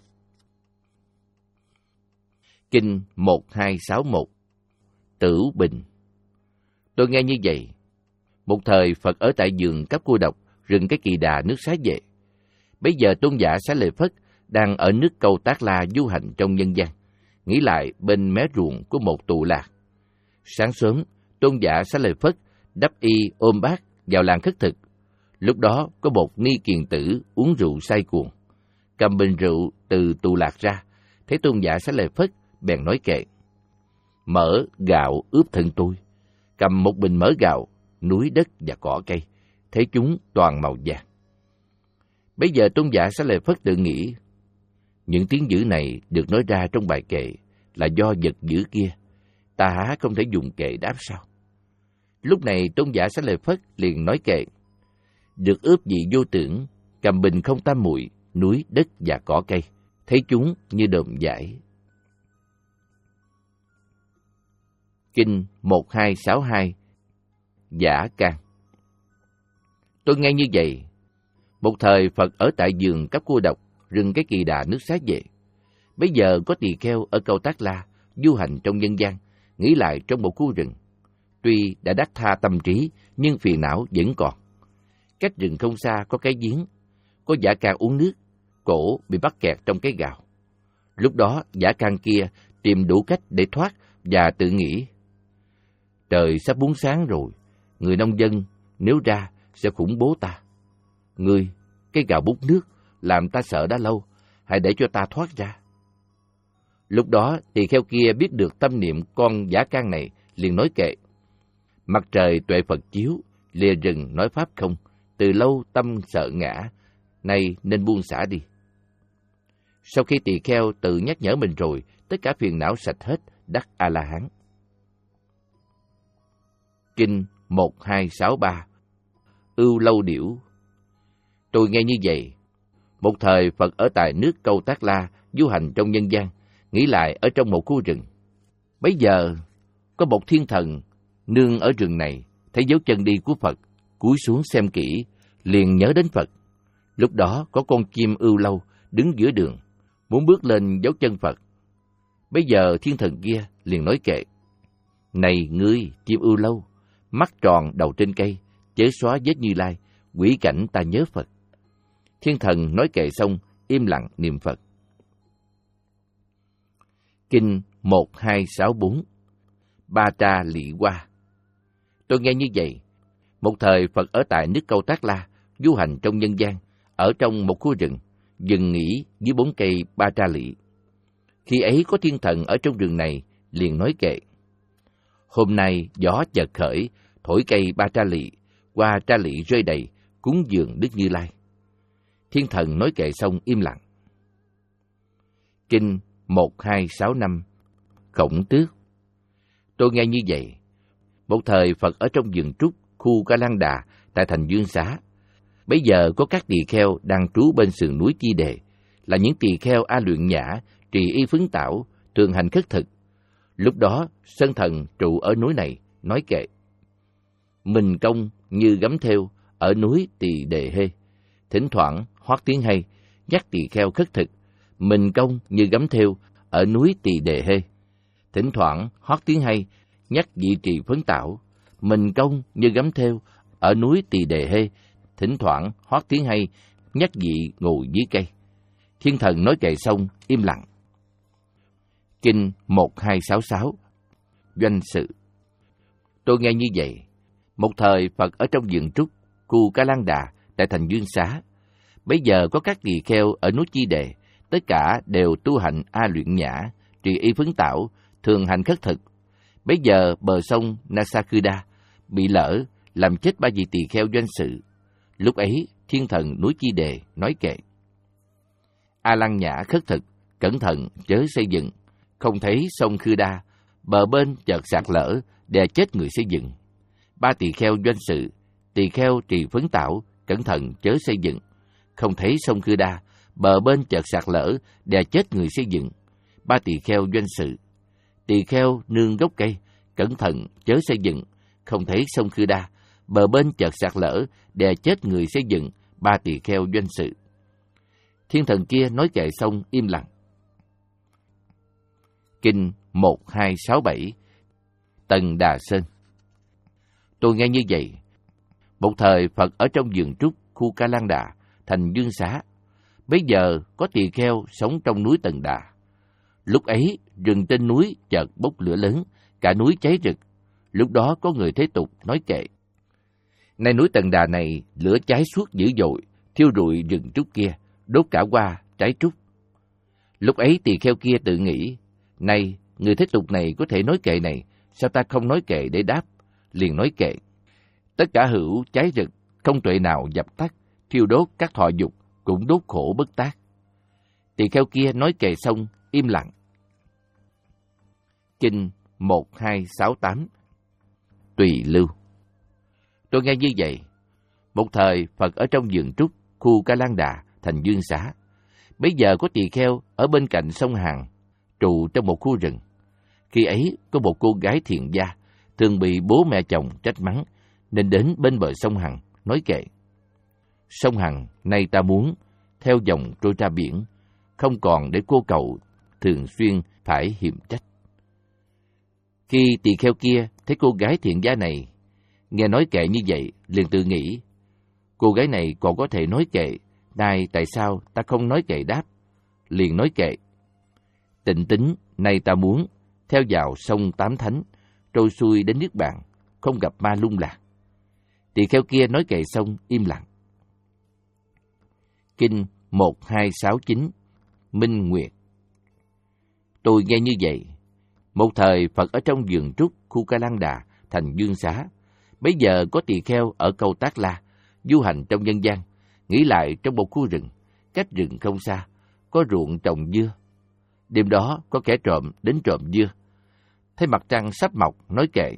Kinh một hai sáu một Tửu Bình. Tôi nghe như vậy. Một thời Phật ở tại vườn Cấp Cô Độc, rừng cái Kỳ Đà nước Xá Vệ. Bấy giờ tôn giả Xá Lợi Phất đang ở nước Câu Tác La du hành trong nhân gian, nghỉ lại bên mé ruộng của một tù lạc. Sáng sớm, tôn giả Xá Lợi Phất đắp y ôm bát vào làng khất thực. Lúc đó có một nghi kiền tử uống rượu say cuồng, cầm bình rượu từ tù lạc ra, thấy tôn giả Xá Lợi Phất bèn nói kệ: mỡ gạo ướp thân tôi. Cầm một bình mỡ gạo, núi đất và cỏ cây, thấy chúng toàn màu vàng. Bấy giờ tôn giả Xá Lợi Phất tự nghĩ: những tiếng dữ này được nói ra trong bài kệ là do vật dữ kia, ta há không thể dùng kệ đáp sao? Lúc này tôn giả Xá Lợi Phất liền nói kệ: được ướp vị vô tưởng, cầm bình không tam muội, núi đất và cỏ cây, thấy chúng như đờm giải. Kinh một hai sáu hai Giả Can. Tôi nghe như vậy. Một thời Phật ở tại vườn Cấp Cô Độc, rừng cái Kỳ Đà nước Xá Vệ. Bấy giờ có tỳ kheo ở Câu Tác La du hành trong nhân gian, nghỉ lại trong một khu rừng. Tuy đã đắc tha tâm trí, nhưng phiền não vẫn còn. Cách rừng không xa có cái giếng, có Giả Can uống nước, cổ bị bắt kẹt trong cái gào. Lúc đó Giả Can kia tìm đủ cách để thoát và tự nghĩ: trời sắp buông sáng rồi, người nông dân nếu ra sẽ khủng bố ta. Ngươi, cái gào bút nước làm ta sợ đã lâu, hãy để cho ta thoát ra. Lúc đó tỳ kheo kia biết được tâm niệm con Giả Can này, liền nói kệ: mặt trời tuệ Phật chiếu, lìa rừng nói pháp không, từ lâu tâm sợ ngã, nay nên buông xả đi. Sau khi tỳ kheo tự nhắc nhở mình rồi, tất cả phiền não sạch hết, đắc A-la-hán. Kinh một hai sáu ba Ưu Lâu Điểu. Tôi nghe như vậy. Một thời Phật ở tại nước Câu Tác La, du hành trong nhân gian, nghỉ lại ở trong một khu rừng. Bấy giờ, có một thiên thần nương ở rừng này, thấy dấu chân đi của Phật, cúi xuống xem kỹ, liền nhớ đến Phật. Lúc đó có con chim ưu lâu đứng giữa đường, muốn bước lên dấu chân Phật. Bấy giờ thiên thần kia liền nói kệ: "Này ngươi, chim ưu lâu, mắt tròn đầu trên cây, chớ xóa vết Như Lai, quỷ cảnh ta nhớ Phật." Thiên thần nói kệ xong, im lặng niệm Phật. Kinh một hai sáu bốn Ba Tra Lị Hoa. Tôi nghe như vậy. Một thời Phật ở tại nước Câu Tác La, du hành trong nhân gian, ở trong một khu rừng, dừng nghỉ dưới bốn cây Ba Tra Lị. Khi ấy có thiên thần ở trong rừng này, liền nói kệ: "Hôm nay gió chợt khởi, thổi cây Ba Tra Lị, hoa Tra Lị rơi đầy, cúng dường Đức Như Lai." Thiên thần nói kệ xong im lặng. Kinh một hai sáu năm Khổng Tước. Tôi nghe như vậy. Một thời Phật ở trong vườn trúc, khu Ca Lan Đà, tại thành Dương Xá. Bấy giờ có các tỳ kheo đang trú bên sườn núi Chi Đề, là những tỳ kheo A Luyện Nhã, trì y phấn tảo, thường hành khất thực. Lúc đó, Sơn Thần trụ ở núi này, nói kệ: "Mình công như gấm thêu ở núi Tỳ Đề Hê." Thỉnh thoảng hoác tiếng hay, nhắc tỳ kheo khất thực: "Mình công như gấm thêu ở núi Tỳ Đề Hê." Thỉnh thoảng hót tiếng hay, nhắc vị trì phấn tảo: "Mình công như gấm thêu ở núi Tỳ Đề Hê." Thỉnh thoảng hót tiếng hay, nhắc vị ngồi dưới cây. Thiên thần nói kệ xong, im lặng. Kinh một hai sáu sáu Doanh sự. Tôi nghe như vậy. Một thời Phật ở trong vườn trúc, khu Ca Lan Đà, tại thành Dương Xá. Bấy giờ có các tỳ kheo ở núi Chi Đề, tất cả đều tu hành A Luyện Nhã, trì y phấn tảo, thường hành khất thực. Bấy giờ bờ sông Nasakuda bị lở, làm chết ba vị tỳ kheo doanh sự. Lúc ấy thiên thần núi Chi Đề nói kệ: "A Lăng Nhã khất thực, cẩn thận chớ xây dựng. Không thấy sông Khư Đa, bờ bên chợt sạt lở, đè chết người xây dựng. Ba tỳ kheo doanh sự, tỳ kheo trì phấn tảo, cẩn thận chớ xây dựng. Không thấy sông Khư Đa, bờ bên chợt sạt lở, đè chết người xây dựng. Ba tỳ kheo doanh sự, tỳ kheo nương gốc cây, cẩn thận chớ xây dựng. Không thấy sông Khư Đa, bờ bên chợt sạt lở, đè chết người xây dựng. Ba tỳ kheo doanh sự." Thiên thần kia nói kệ xong im lặng. Kinh một hai sáu bảy Tần Đà Sơn. Tôi nghe như vậy. Một thời Phật ở trong vườn trúc, khu Ca Lan Đà, thành Dương Xá. Bấy giờ có tỳ kheo sống trong núi Tần Đà. Lúc ấy rừng trên núi chợt bốc lửa lớn, cả núi cháy rực. Lúc đó có người thế tục nói kệ: "Này núi Tần Đà này, lửa cháy suốt dữ dội, thiêu rụi rừng trúc kia, đốt cả hoa trái trúc." Lúc ấy tỳ kheo kia tự nghĩ: "Này, người thế tục này có thể nói kệ này, sao ta không nói kệ để đáp?" Liền nói kệ: "Tất cả hữu cháy rực, không tuệ nào dập tắt, thiêu đốt các thọ dục, cũng đốt khổ bất tác." Tỳ kheo kia nói kệ xong, im lặng. Kinh một hai sáu tám Tùy Lưu. Tôi nghe như vậy. Một thời Phật ở trong vườn trúc, khu Ca Lan Đà, thành Dương Xá. Bấy giờ có tỳ kheo ở bên cạnh sông Hằng, trụ trong một khu rừng. Khi ấy có một cô gái thiện gia, thường bị bố mẹ chồng trách mắng, nên đến bên bờ sông Hằng, nói kệ: "Sông Hằng, nay ta muốn theo dòng trôi ra biển, không còn để cô cậu thường xuyên phải hiềm trách." Khi tỳ kheo kia thấy cô gái thiện gia này nghe nói kệ như vậy, liền tự nghĩ: cô gái này còn có thể nói kệ, nay tại sao ta không nói kệ đáp? Liền nói kệ: "Tịnh tính, nay ta muốn theo vào sông Tám Thánh, trôi xuôi đến nước bạn, không gặp ma lung lạc." Tỳ kheo kia nói kệ xong im lặng. Kinh một hai sáu chín Minh Nguyệt. Tôi nghe như vậy. Một thời Phật ở trong vườn trúc, khu Ca Lan Đà, thành Dương Xá. Bấy giờ có tỳ kheo ở Câu Tác La, du hành trong nhân gian, nghỉ lại trong một khu rừng. Cách rừng không xa, có ruộng trồng dưa. Đêm đó có kẻ trộm đến trộm dưa. Thấy mặt trăng sắp mọc, nói kệ: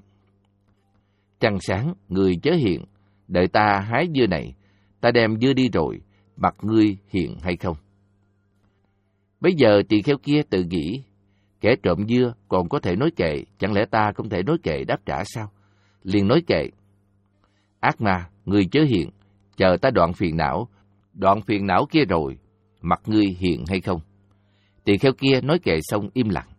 "Trăng sáng, người chớ hiện, đợi ta hái dưa này. Ta đem dưa đi rồi, mặt ngươi hiền hay không? Bây giờ tỳ kheo kia tự nghĩ, kẻ trộm dưa còn có thể nói kệ, chẳng lẽ ta không thể nói kệ đáp trả sao? Liền nói kệ, ác ma, ngươi chớ hiện, chờ ta đoạn phiền não, đoạn phiền não kia rồi, mặt ngươi hiện hay không? Tỳ kheo kia nói kệ xong im lặng.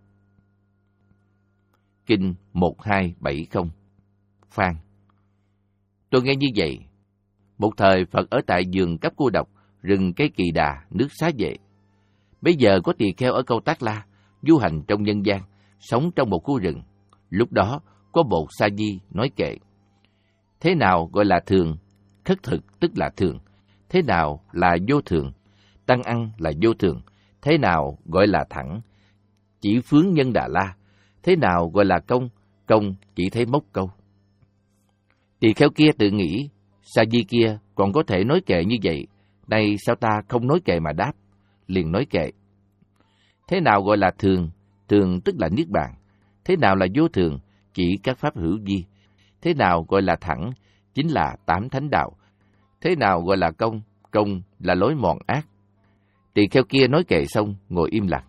Kinh một hai bảy không. Phan. Tôi nghe như vậy. Một thời Phật ở tại vườn Cấp Cô Độc, rừng Cây Kỳ Đà, nước Xá Vệ. Bây giờ có tỳ kheo ở Câu Tác La, du hành trong nhân gian, sống trong một khu rừng. Lúc đó có một sa di nói kệ. Thế nào gọi là thường? Khất thực tức là thường. Thế nào là vô thường? Tăng ăn là vô thường. Thế nào gọi là thẳng? Chỉ phướng nhân Đà La. Thế nào gọi là công? Công chỉ thấy mốc câu. Tỳ kheo kia tự nghĩ, sa di kia còn có thể nói kệ như vậy, nay sao ta không nói kệ mà đáp? Liền nói kệ. Thế nào gọi là thường? Thường tức là niết bàn. Thế nào là vô thường? Chỉ các pháp hữu vi. Thế nào gọi là thẳng? Chính là tám thánh đạo. Thế nào gọi là công? Công là lối mòn ác. Tỳ kheo kia nói kệ xong, ngồi im lặng.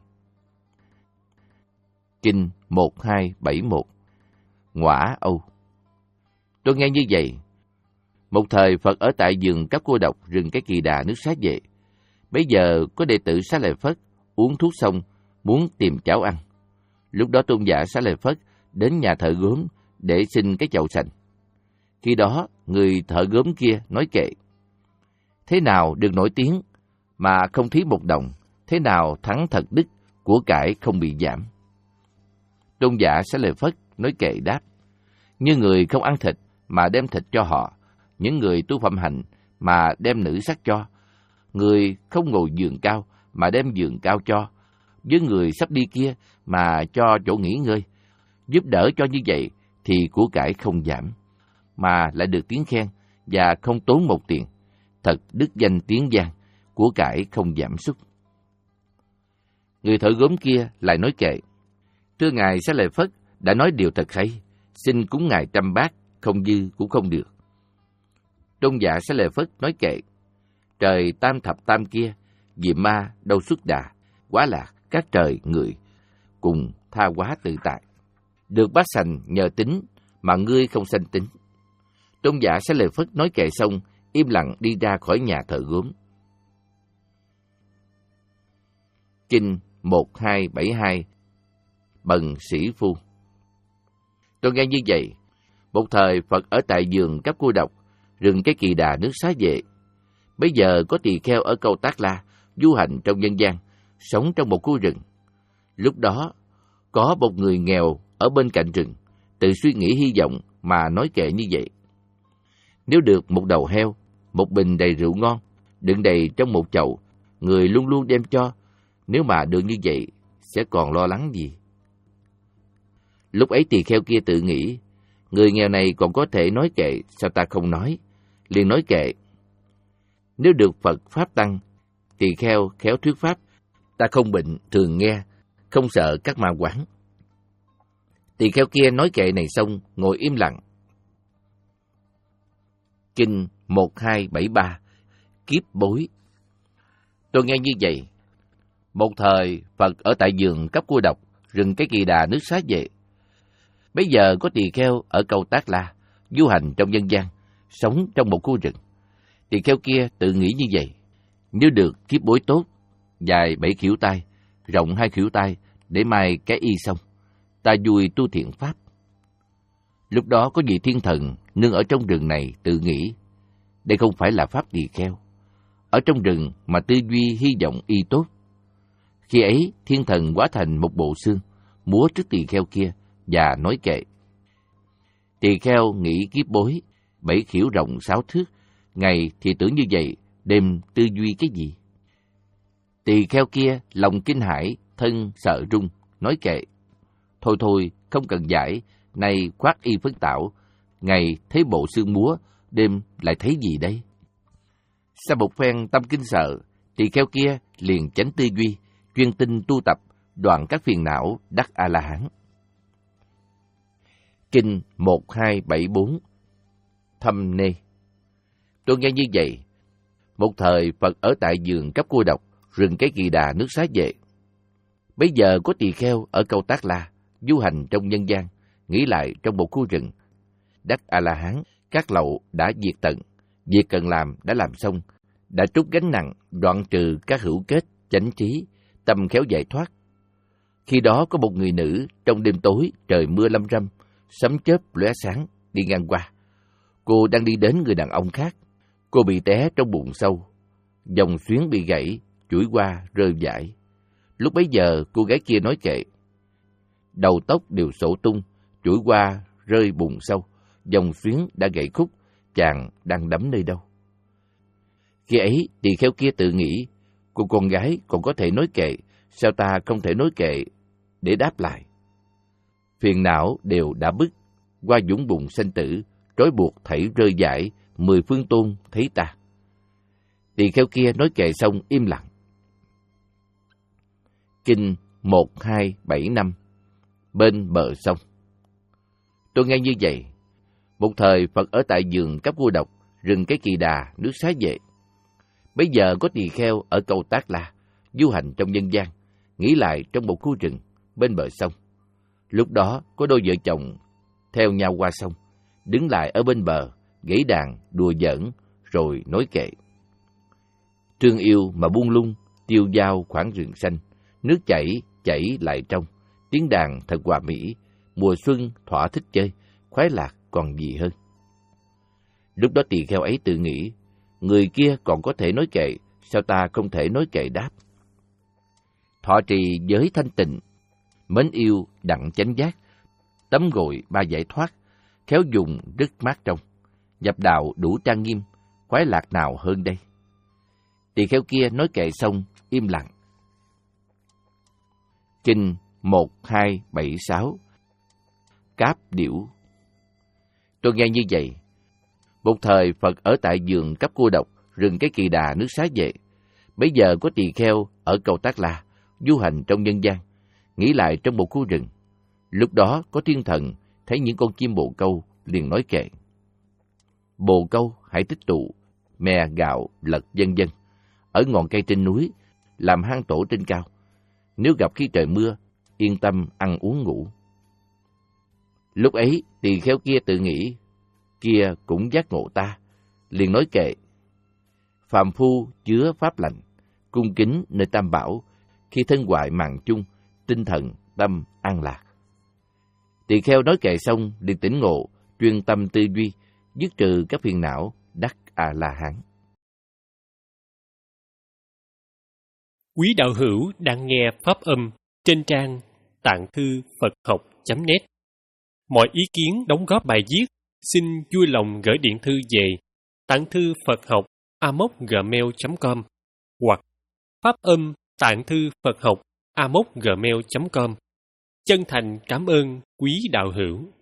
Kinh một hai bảy một. Ngõa Âu. Tôi nghe như vậy. Một thời Phật ở tại vườn Cấp Cô Độc, rừng Cái Kỳ Đà, nước Xá Vệ. Bây giờ có đệ tử Xá Lợi Phất uống thuốc xong, muốn tìm cháo ăn. Lúc đó tôn giả Xá Lợi Phất đến nhà thợ gốm để xin cái chậu sành. Khi đó, người thợ gốm kia nói kệ. Thế nào được nổi tiếng mà không thí một đồng? Thế nào thắng thật đức, của cải không bị giảm? Tôn giả Xá Lợi Phất nói kệ đáp. Như người không ăn thịt mà đem thịt cho họ, những người tu phẩm hạnh mà đem nữ sắc cho, người không ngồi giường cao mà đem giường cao cho, với người sắp đi kia mà cho chỗ nghỉ ngơi, giúp đỡ cho như vậy thì của cải không giảm, mà lại được tiếng khen và không tốn một tiền. Thật đức danh tiếng vang, của cải không giảm sút. Người thợ gốm kia lại nói kệ. Thưa Ngài Xá Lợi Phất đã nói điều thật hay, xin cúng Ngài trăm bát, không dư cũng không được. Tôn giả Xá Lợi Phất nói kệ. Trời tam thập tam kia, diệm ma đâu xuất đà, quá lạc các trời người, cùng tha hóa tự tại. Được bát sành nhờ tính, mà ngươi không sanh tính. Tôn giả Xá Lợi Phất nói kệ xong, im lặng đi ra khỏi nhà thợ gốm. Kinh một hai bảy hai. Bần Sĩ Phu. Tôi nghe như vậy. Một thời Phật ở tại vườn Cấp Cô Độc, rừng Cái Kỳ Đà, nước Xá Vệ. Bây giờ có tỳ kheo ở Câu Tác La, du hành trong nhân gian, sống trong một khu rừng. Lúc đó, có một người nghèo ở bên cạnh rừng, tự suy nghĩ hy vọng mà nói kệ như vậy. Nếu được một đầu heo, một bình đầy rượu ngon, đựng đầy trong một chậu, người luôn luôn đem cho, nếu mà được như vậy, sẽ còn lo lắng gì? Lúc ấy tỳ kheo kia tự nghĩ, người nghèo này còn có thể nói kệ, sao ta không nói? Liền nói kệ. Nếu được Phật Pháp Tăng, tỳ kheo khéo thuyết Pháp, ta không bệnh, thường nghe, không sợ các ma quán. Tỳ kheo kia nói kệ này xong, ngồi im lặng. Kinh một hai bảy ba. Kiếp bối. Tôi nghe như vậy. Một thời Phật ở tại vườn Cấp Cô Độc, rừng Cái Kỳ Đà, nước Xá Vệ. Bây giờ có tỳ kheo ở Câu Tác La, du hành trong nhân gian, sống trong một khu rừng. Tỳ kheo kia tự nghĩ như vậy. Nếu được kiếp bối tốt, dài bảy khuỷu tay, rộng hai khuỷu tay, để mai cái y xong, ta vui tu thiện pháp. Lúc đó có vị thiên thần nương ở trong rừng này tự nghĩ, đây không phải là pháp tỳ kheo. Ở trong rừng mà tư duy hy vọng y tốt. Khi ấy thiên thần hóa thành một bộ xương, múa trước tỳ kheo kia và nói kệ. Tỳ kheo nghĩ kiếp bối, bảy khuỷu rộng sáu thước, ngày thì tưởng như vậy, đêm tư duy cái gì? Tỳ kheo kia lòng kinh hãi, thân sợ run, nói kệ. Thôi thôi, không cần giải, nay khoác y phấn tảo, ngày thấy bộ xương múa, đêm lại thấy gì đây? Sau một phen tâm kinh sợ, tỳ kheo kia liền chánh tư duy, chuyên tinh tu tập, đoạn các phiền não, đắc A-la-hán. Kinh một hai bảy bốn. Thâm nê. Tôi nghe như vậy. Một thời Phật ở tại vườn Cấp Cô Độc, rừng Cái Kỳ Đà, nước Xá Vệ. Bây giờ có tỳ kheo ở Câu Tác La, du hành trong nhân gian, nghỉ lại trong một khu rừng. Đắc A-la-hán, các lậu đã diệt tận, việc cần làm đã làm xong, đã trút gánh nặng, đoạn trừ các hữu kết, chánh trí, tâm khéo giải thoát. Khi đó có một người nữ, trong đêm tối, trời mưa lâm râm, sấm chớp lóe sáng, đi ngang qua. Cô đang đi đến người đàn ông khác. Cô bị té trong bùn sâu, dòng xuyến bị gãy, chuỗi hoa rơi vãi. Lúc bấy giờ cô gái kia nói kệ. Đầu tóc đều sổ tung, chuỗi hoa rơi bùn sâu, dòng xuyến đã gãy khúc, chàng đang đắm nơi đâu? Khi ấy tỳ kheo kia tự nghĩ, cô con gái còn có thể nói kệ, sao ta không thể nói kệ để đáp lại? Phiền não đều đã bứt, qua dũng bùn sanh tử, trói buộc thảy rơi vãi, mười phương tôn thấy ta. Tỳ kheo kia nói kệ xong im lặng. Kinh một hai bảy năm, bên bờ sông. Tôi nghe như vậy. Một thời Phật ở tại vườn Cấp Cô Độc, rừng Cái Kỳ Đà, nước Xá Vệ. Bây giờ có tỳ kheo ở Câu Tác La, du hành trong nhân gian, nghỉ lại trong một khu rừng bên bờ sông. Lúc đó có đôi vợ chồng theo nhau qua sông, đứng lại ở bên bờ, gãy đàn, đùa giỡn, rồi nói kệ. Thương yêu mà buông lung, tiêu dao khoảng rừng xanh, nước chảy, chảy lại trong, tiếng đàn thật hòa mỹ, mùa xuân thỏa thích chơi, khoái lạc còn gì hơn. Lúc đó tỳ kheo ấy tự nghĩ, người kia còn có thể nói kệ, sao ta không thể nói kệ đáp? Thọ trì giới thanh tịnh, mến yêu đặng chánh giác, tấm gội ba giải thoát, khéo dùng rất mát trong, nhập đạo đủ trang nghiêm, khoái lạc nào hơn đây? Tỳ kheo kia nói kệ xong, im lặng. Kinh một hai bảy sáu, Cáp Điểu. Tôi nghe như vậy. Một thời Phật ở tại vườn Cấp Cô Độc, rừng Cái Kỳ Đà, nước Xá Vệ. Bây giờ có tỳ kheo ở Câu Tác La, du hành trong nhân gian, nghỉ lại trong một khu rừng. Lúc đó có thiên thần thấy những con chim bồ câu, liền nói kệ. Bồ câu hãy tích tụ, mè gạo lật vân vân, ở ngọn cây trên núi, làm hang tổ trên cao. Nếu gặp khi trời mưa, yên tâm ăn uống ngủ. Lúc ấy tỳ kheo kia tự nghĩ, kia cũng giác ngộ ta, liền nói kệ. Phàm phu chứa pháp lành, cung kính nơi tam bảo, khi thân hoại màng chung, tinh thần tâm an lạc. Tỳ kheo nói kệ xong liền tỉnh ngộ, chuyên tâm tư duy, dứt trừ các phiền não, đắc A-la-hán. Quý đạo hữu đang nghe pháp âm trên trang tạng thư Phật học chấm net. Mọi ý kiến đóng góp bài viết xin vui lòng gửi điện thư về tạng thư Phật học a mốc gmail chấm com hoặc pháp âm tạng thư Phật học a mốc gmail chấm com. Chân thành cảm ơn quý đạo hữu.